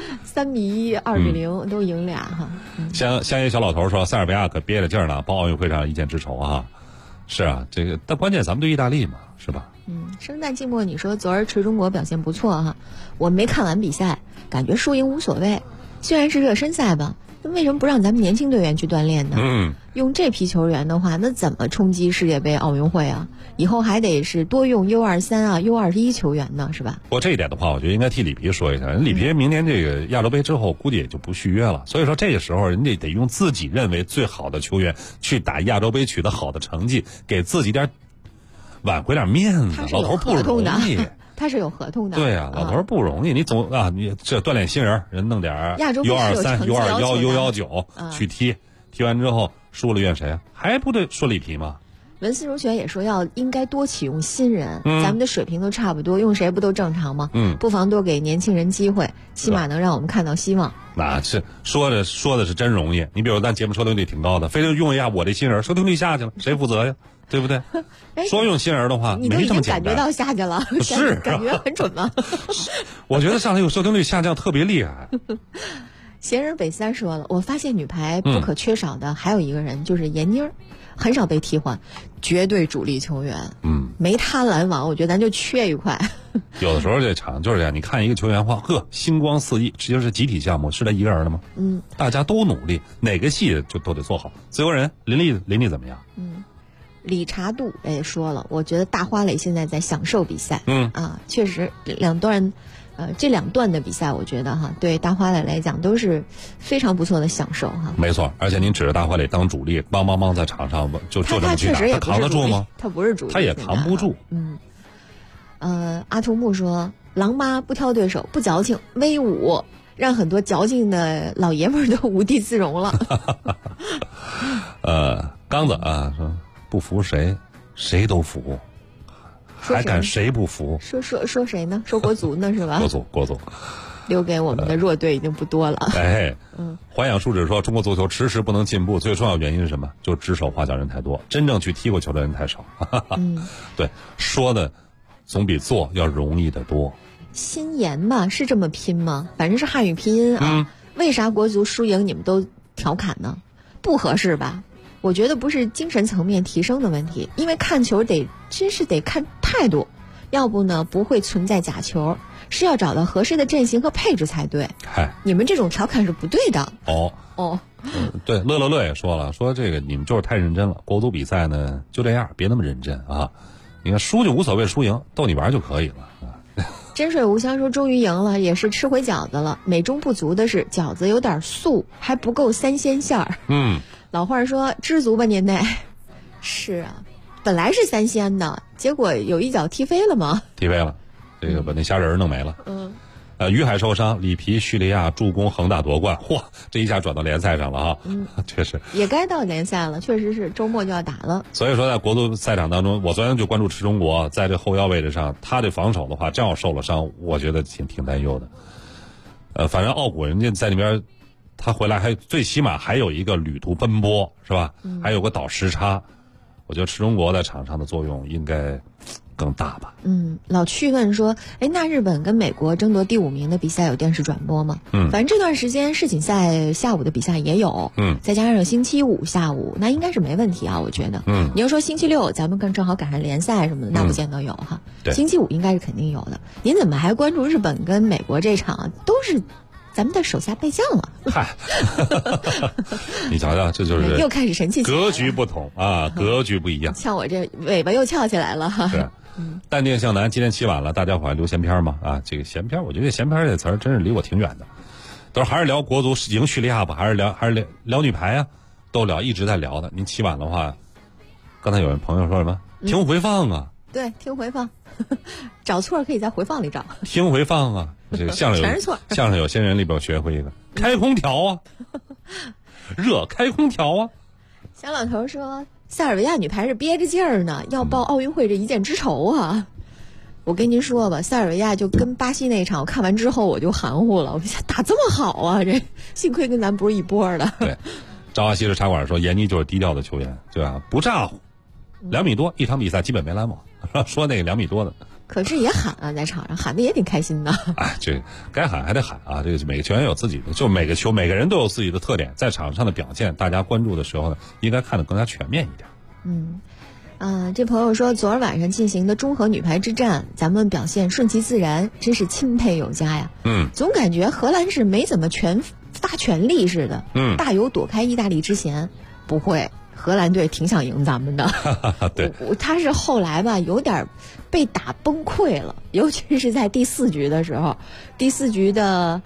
，3-1、2-0都赢俩哈。 像一小老头说，塞尔维亚可憋着劲儿呢，报奥运会上一箭之仇哈。是啊，这个但关键咱们对意大利嘛，是吧？ 生旦净末，你说昨儿锤中国表现不错哈，我没看完比赛，感觉输赢无所谓，虽然是热身赛吧，那为什么不让咱们年轻队员去锻炼呢？用这批球员的话，那怎么冲击世界杯、奥运会啊？以后还得是多用 U23啊、U21球员呢，是吧？ 不过这一点的话，我觉得应该替里皮说一下。人里皮明年这个亚洲杯之后，估计也就不续约了。所以说这个时候，人家得用自己认为最好的球员去打亚洲杯，取得好的成绩，给自己挽回点面子。老头不容易。 他是有合同的。 对啊，老头不容易，你总你这锻炼新人，人弄点 U23、 U21、U19去踢完之后输了怨谁啊？还不得说里皮吗？ 文思如泉也说应该多启用新人，咱们的水平都差不多，用谁不都正常吗？不妨多给年轻人机会，起码能让我们看到希望。 那是说的是真容易。你比如咱节目收听率挺高的，非得用一下我这新人，收听率下去了，谁负责呀？对不对？说用新人的话， 你都已经感觉到下去了， 是感觉很准吗？ 我觉得上来有收听率下降特别厉害。 闲人北三说了，我发现女排不可缺少的还有一个人，就是闫妮儿，很少被替换，绝对主力球员。没她拦网，我觉得咱就缺一块。 有的时候这场就是这样，你看一个球员话，星光四溢，这就是集体项目，是他一个人的吗？大家都努力，哪个戏就都得做好。自由人林立怎么样？ 理查度也说了，我觉得大花蕾现在在享受比赛。确实这两段的比赛，我觉得哈，对大花蕾来讲都是非常不错的享受哈。 没错，而且您指着大花蕾当主力，梆梆梆在场上就这么去打，他扛得住吗？ 他不是主力， 他也扛不住。 阿图木说，狼妈不挑对手，不矫情，威武，让很多矫情的老爷们儿都无地自容了。 刚子啊说，不服谁都服。还敢谁不服？ 说谁呢？说国足呢是吧？ 国足， 留给我们的弱队已经不多了。 环养树脂说，中国足球迟迟不能进步，最重要原因是什么？就指手画脚人太多，真正去踢过球的人太少。对，说的总比做要容易得多。 新言嘛，是这么拼吗？反正是汉语拼音啊。为啥国足输赢你们都调侃呢？不合适吧？我觉得不是精神层面提升的问题，因为看球真是得看态度，要不呢不会存在假球，是要找到合适的阵型和配置才对。你们这种调侃是不对的。 对，乐也说了，说这个你们就是太认真了，国足比赛呢就这样，别那么认真啊。你看输就无所谓，输赢逗你玩就可以了。 真水无香说，终于赢了，也是吃回饺子了。美中不足的是饺子有点素，还不够3鲜馅儿。老话说知足吧您得。是啊，本来是3鲜的，结果有一脚踢飞了吗？ 踢飞了，这个把那虾仁弄没了。于海受伤，里皮叙利亚助攻恒大夺冠，嚯，这一下转到联赛上了啊！确实也该到联赛了，确实是周末就要打了。 所以说，在国足赛场当中，我昨天就关注池中国，在这后腰位置上，他的防守的话，正好受了伤，我觉得挺担忧的。反正奥古人家在那边，他回来还最起码还有一个旅途奔波，是吧？还有个倒时差，我觉得池中国在场上的作用应该更大吧。 老趣问说，那日本跟美国争夺第5名的比赛有电视转播吗？反正这段时间世锦赛下午的比赛也有，再加上星期5下午，那应该是没问题啊，我觉得。你要说星期6咱们正好赶上联赛什么的，那不见得有哈。星期5应该是肯定有的。您怎么还关注日本跟美国这场？都是咱们的手下败将了。 你瞧瞧，这就是又开始神气起来了， 格局不同啊，格局不一样。 像我这尾巴又翘起来了哈。 是。淡定向南，今天起晚了，大家伙还留闲篇吗？这个闲篇，我觉得闲篇这词儿真是离我挺远的。都是还是聊国足赢叙利亚吧，还是聊女排啊，都聊，一直在聊的。您起晚的话，刚才有人朋友说什么听回放啊。 对，听回放，找错可以在回放里找。 听回放啊，这个相声全是错。 相声有些人里边学会一个开空调啊，热开空调啊。 小老头说，塞尔维亚女排是憋着劲儿呢，要报奥运会这一箭之仇啊。我跟您说吧，塞尔维亚就跟巴西那场，我看完之后我就含糊了，我想打这么好啊，这幸亏跟咱不是一波的。 对，朝华西式茶馆说，闫妮就是低调的球员，对吧？不咋呼，2米多，一场比赛基本没拦网。说那个2米多的， 可是也喊啊，在场上喊的也挺开心的。 哎，这该喊还得喊啊！这个每个球员有自己的，就每个人都有自己的特点，在场上的表现，大家关注的时候呢，应该看得更加全面一点。 这朋友说，昨儿晚上进行的中荷女排之战，咱们表现顺其自然，真是钦佩有加呀。总感觉荷兰是没怎么发全力似的。大有躲开意大利之嫌。不会，荷兰队挺想赢咱们的。 对， 他是后来吧，有点被打崩溃了，尤其是在第4局的时候，第4局的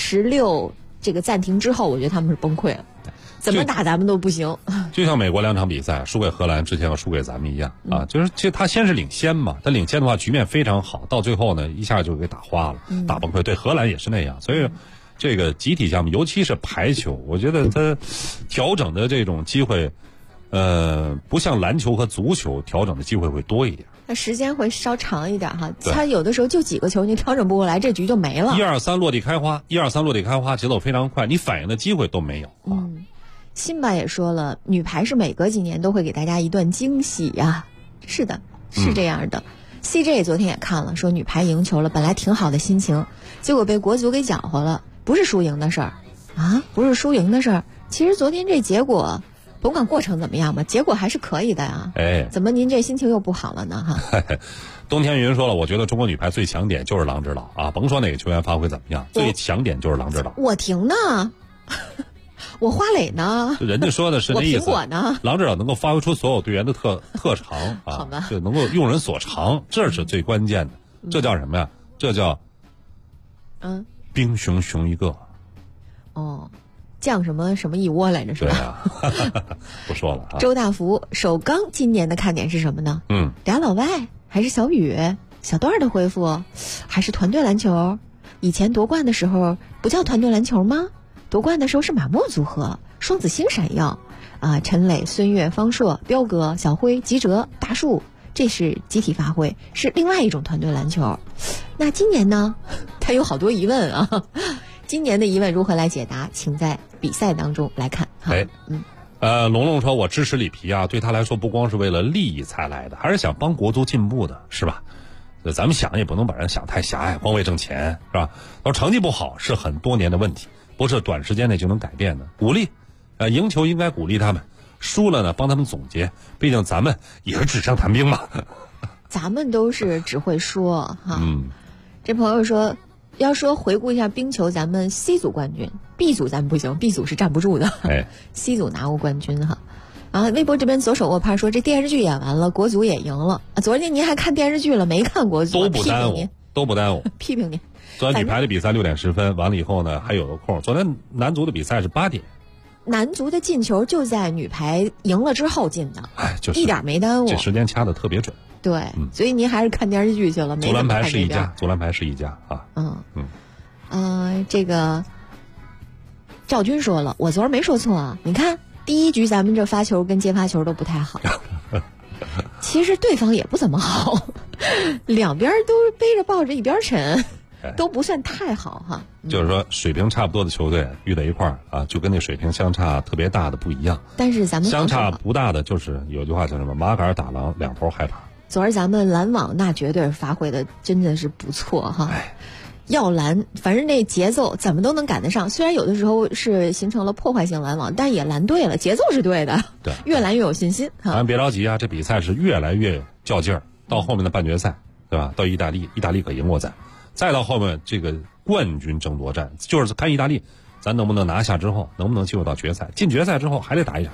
16这个暂停之后，我觉得他们是崩溃了。怎么打咱们都不行， 就像美国2场比赛输给荷兰之前要输给咱们一样啊，就是其实他先是领先嘛，他领先的话局面非常好，到最后呢一下就给打花了，打崩溃。对，荷兰也是那样，所以这个集体项目，尤其是排球，我觉得他调整的这种机会，不像篮球和足球调整的机会会多一点。 它时间会稍长一点哈，它有的时候就几个球，你调整不过来，这局就没了。 1、2、3落地开花，1、2、3落地开花，节奏非常快，你反应的机会都没有啊。 辛巴也说了，女排是每隔几年都会给大家一段惊喜呀。是的，是这样的。CJ 昨天也看了，说女排赢球了，本来挺好的心情，结果被国足给搅和了。不是输赢的事儿啊，不是输赢的事儿。其实昨天这结果，甭管过程怎么样吧，结果还是可以的呀。怎么您这心情又不好了呢？哈。 冬天云说了，我觉得中国女排最强点就是郎指导啊，甭说哪个球员发挥怎么样，最强点就是郎指导。 我停呢。我花磊呢？ 人家说的是那意思。 我苹果呢？ 郎指导能够发挥出所有队员的特长啊， 好吧， 就能够用人所长，这是最关键的。这叫什么呀？这叫兵熊熊一个。 酱什么什么一窝来着是吧？ 对啊，不说了啊。 周大福，首钢今年的看点是什么呢？俩老外还是小雨小段的恢复，还是团队篮球？以前夺冠的时候不叫团队篮球吗？夺冠的时候是马墨组合，双子星闪耀啊，陈磊、孙悦、方硕、彪哥、小辉、吉哲、大树，这是集体发挥，是另外一种团队篮球。那今年呢？他有好多疑问啊。今年的疑问如何来解答？请在比赛当中来看。 龙龙说，我支持里皮啊，对他来说不光是为了利益才来的，还是想帮国足进步的，是吧？咱们想也不能把人想太狭隘，光为挣钱，是吧？要成绩不好是很多年的问题，不是短时间内就能改变的。鼓励，赢球应该鼓励他们，输了呢帮他们总结，毕竟咱们也是纸上谈兵嘛。 咱们都是只会说哈。这朋友说，要说回顾一下冰球，咱们 C 组冠军 ，B 组咱们不行 ，B 组是站不住的。C 组拿过冠军哈。啊，微博这边左手握拍说，这电视剧演完了，国足也赢了。昨天您还看电视剧了，没看国足？ 都不耽误，都不耽误。 批评您。 昨天女排的比赛6点10分，完了以后呢还有个空。昨天男足的比赛是8点。 男足的进球就在女排赢了之后进的， 就是一点没耽误。 这时间掐得特别准。 对，所以您还是看电视剧去了，没足篮排是一家，足篮排是一家啊。 这个赵军说了，我昨儿没说错啊。你看第一局咱们这发球跟接发球都不太好，其实对方也不怎么好，两边都背着抱着一边沉，都不算太好哈。 就是说水平差不多的球队遇在一块儿啊，就跟那水平相差特别大的不一样。 但是咱们相差不大的，就是有句话叫什么，马杆打狼两头害怕。 昨儿咱们拦网那绝对发挥的真的是不错哈。要拦，反正这节奏怎么都能赶得上。虽然有的时候是形成了破坏性拦网，但也拦对了，节奏是对的。 对， 越拦越有信心。 咱别着急啊，这比赛是越来越较劲儿。到后面的半决赛，对吧？到意大利可赢过咱，再到后面这个冠军争夺战，就是看意大利咱能不能拿下之后，能不能进入到决赛。进决赛之后还得打一场嘛。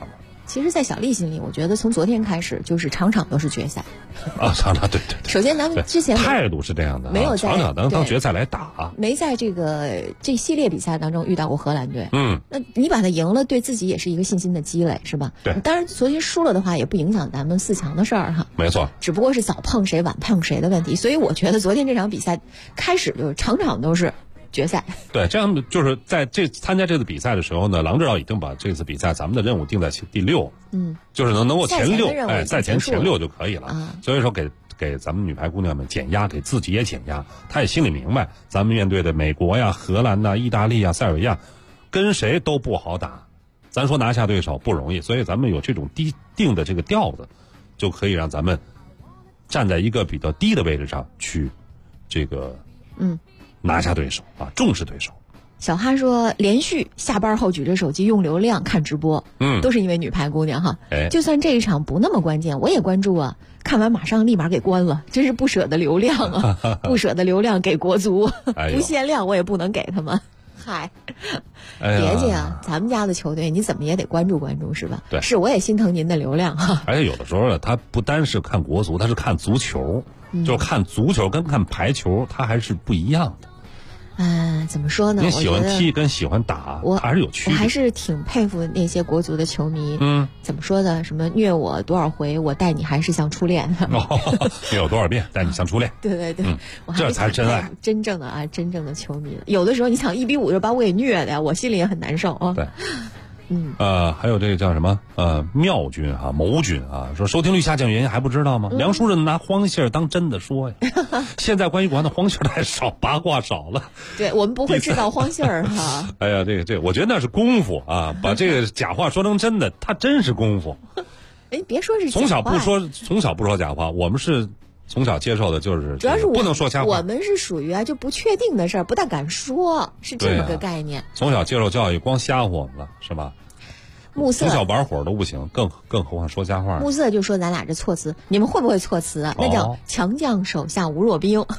其实，在小丽心里，我觉得从昨天开始就是场场都是决赛。 场场对。 首先，咱们之前态度是这样的， 没有在场场能当决赛来打， 没在这系列比赛当中遇到过荷兰队。 那你把它赢了，对自己也是一个信心的积累，是吧？ 对。 当然，昨天输了的话，也不影响咱们4强的事儿哈。 没错。 只不过是早碰谁晚碰谁的问题，所以我觉得昨天这场比赛开始就是场场都是决赛。 对，这样就是在参加这次比赛的时候呢，郎指导已经把这次比赛咱们的任务定在第6，就是能够前6，赛前前6就可以了。所以说给咱们女排姑娘们减压，给自己也减压。她也心里明白，咱们面对的美国呀、荷兰呐、意大利呀、塞尔维亚，跟谁都不好打。咱说拿下对手不容易，所以咱们有这种定的这个调子，就可以让咱们站在一个比较低的位置上去这个拿下对手啊，重视对手。 小哈说，连续下班后举着手机用流量看直播，都是因为女排姑娘哈。就算这一场不那么关键，我也关注啊。看完马上立马给关了，真是不舍得流量啊，不舍得流量给国足，不限量我也不能给他们。嗨，别介啊，咱们家的球队你怎么也得关注关注是吧？ 对， 是我也心疼您的流量哈。 而且有的时候呢，他不单是看国足，他是看足球，就是看足球跟看排球，它还是不一样的。 怎么说呢？ 你喜欢踢跟喜欢打，还是有区别。 我还是挺佩服那些国足的球迷。怎么说呢？什么虐我多少回，我待你还是像初恋。 虐我多少遍，待你像初恋。 对， 这才是真爱。 真正的球迷。有的时候你想1比5就把我给虐的呀，我心里也很难受啊。 对。还有这个叫什么妙君啊、谋君啊，说收听率下降原因还不知道吗？梁书人拿荒信儿当真的说呀。现在关于国安的荒信儿太少，八卦少了。 对，我们不会制造荒信儿哈。 哎呀，这个，我觉得那是功夫啊，把这个假话说成真的，他真是功夫。 别说是假话， 从小不说假话，我们是从小接受的就是主要是不能说瞎话。 我们是属于就不确定的事儿不大敢说，是这么个概念。 从小接受教育，光瞎唬了是吧？ 目色从小玩火都不行，更何况说瞎话。 目色就说咱俩这措辞，你们会不会措辞啊？那叫强将手下无弱兵。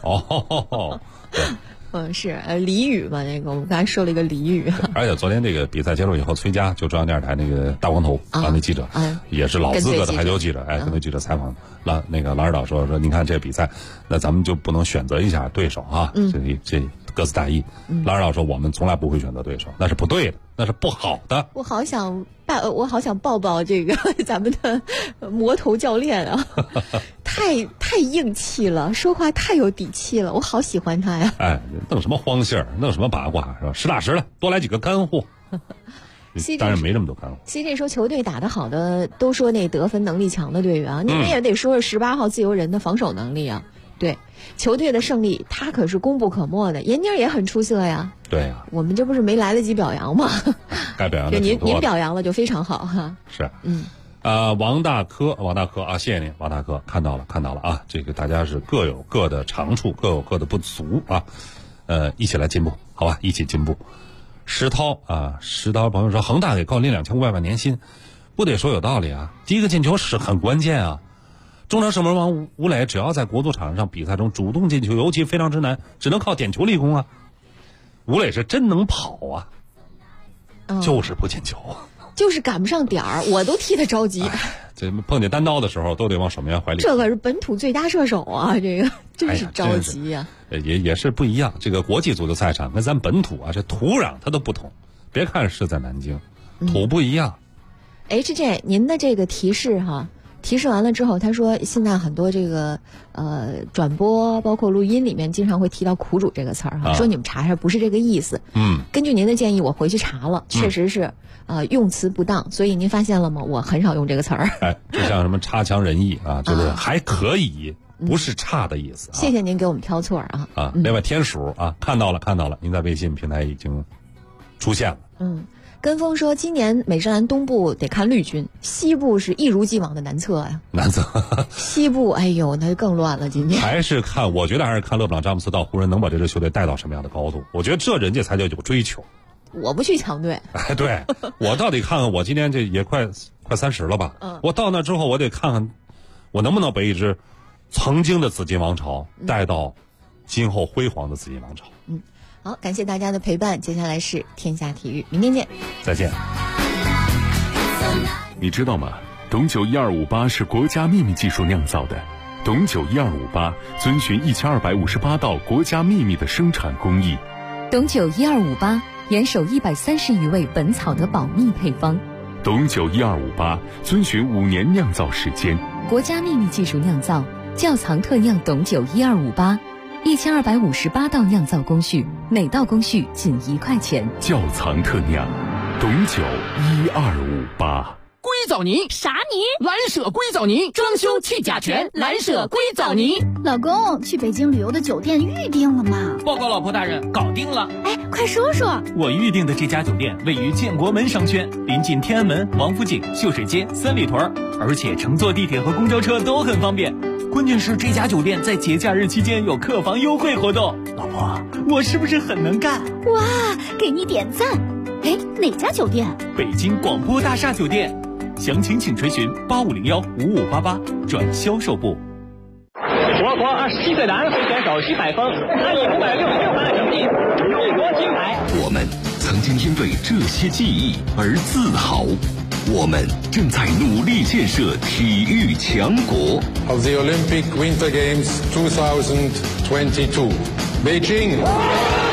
是俚语嘛？那个我们刚才说了一个俚语。 而且昨天这个比赛结束以后，崔佳就中央电视台那个大光头那记者，也是老资格的排球记者，跟那记者采访那个郎指导说，您看这个比赛，那咱们就不能选择一下对手啊？这各自大意。郎指导说，我们从来不会选择对手，那是不对的，那是不好的。 我好想抱抱这个咱们的魔头教练啊，太硬气了，说话太有底气了，我好喜欢他呀。 弄什么荒信儿，弄什么八卦是吧？实打实的，多来几个干货。当然没这么多干货。 CJ 说球队打得好的都说那得分能力强的队员啊，你们也得说说18号自由人的防守能力啊。对，球队的胜利他可是功不可没的，闫妮也很出色呀。 对呀， 我们这不是没来得及表扬吗？ 该表扬的您表扬了就非常好哈。 是，王大科啊，谢谢您，王大科，看到了啊，这个大家是各有各的长处，各有各的不足啊，一起来进步，好吧，一起进步。石涛朋友说，恒大给郜林2500万年薪，不得说有道理啊，第一个进球是很关键啊。中场守门王吴磊只要在国足场上比赛中主动进球，尤其非常之难，只能靠点球立功啊。吴磊是真能跑啊，就是不进球啊， 就是赶不上点儿，我都替他着急。 这碰见单刀的时候都得往守门员怀里。 这可是本土最佳射手啊，这个真是着急呀。 也是不一样，这个国际足球赛场跟咱本土啊，这土壤它都不同。别看是在南京，土不一样。 HJ， 您的这个提示哈。提示完了之后，他说现在很多这个转播包括录音里面经常会提到苦主这个词儿哈，说你们查查不是这个意思。根据您的建议，我回去查了，确实是用词不当，所以您发现了吗？我很少用这个词儿。 就像什么差强人意啊，就是还可以，不是差的意思。 谢谢您给我们挑错啊。 另外天鼠啊，看到了，您在微信平台已经出现了。 跟风说，今年美职篮东部得看绿军，西部是一如既往的难测呀。 难测。 西部，哎呦，那就更乱了。今年我觉得还是看勒布朗詹姆斯到湖人能把这支球队带到什么样的高度。我觉得这人家才叫有追求。 我不去强队。 对，我到底看看，我今年这也快30了吧？我到那之后，我得看看，我能不能把一支曾经的紫金王朝带到今后辉煌的紫金王朝。 好，感谢大家的陪伴，接下来是天下体育，明天见， 再见。 你知道吗？董酒1258是国家秘密技术酿造的。董酒1258遵循1258道国家秘密的生产工艺。 董酒1258严守130余味本草的保密配方。 董酒1258遵循5年酿造时间。 国家秘密技术酿造，窖藏特酿董酒1258，1258道酿造工序，每道工序仅1块钱。 窖藏特酿，董酒1258。 硅藻泥啥泥？ 蓝舍硅藻泥，装修去甲醛，蓝舍硅藻泥。 老公，去北京旅游的酒店预定了吗？ 报告老婆大人，搞定了。 哎，快说说。 我预定的这家酒店位于建国门商圈，临近天安门、王府井、秀水街、三里屯，而且乘坐地铁和公交车都很方便。关键是这家酒店在节假日期间有客房优惠活动。老婆，我是不是很能干？ 哇，给你点赞。哎，哪家酒店？ 北京广播大厦酒店。详情请垂询85015588转销售部。 我国27岁男会选手徐海峰，他以566分的成绩勇夺金牌。 我们曾经因为这些记忆而自豪，我们正在努力建设体育强国。 Of the Olympic Winter Games 2022, Beijing.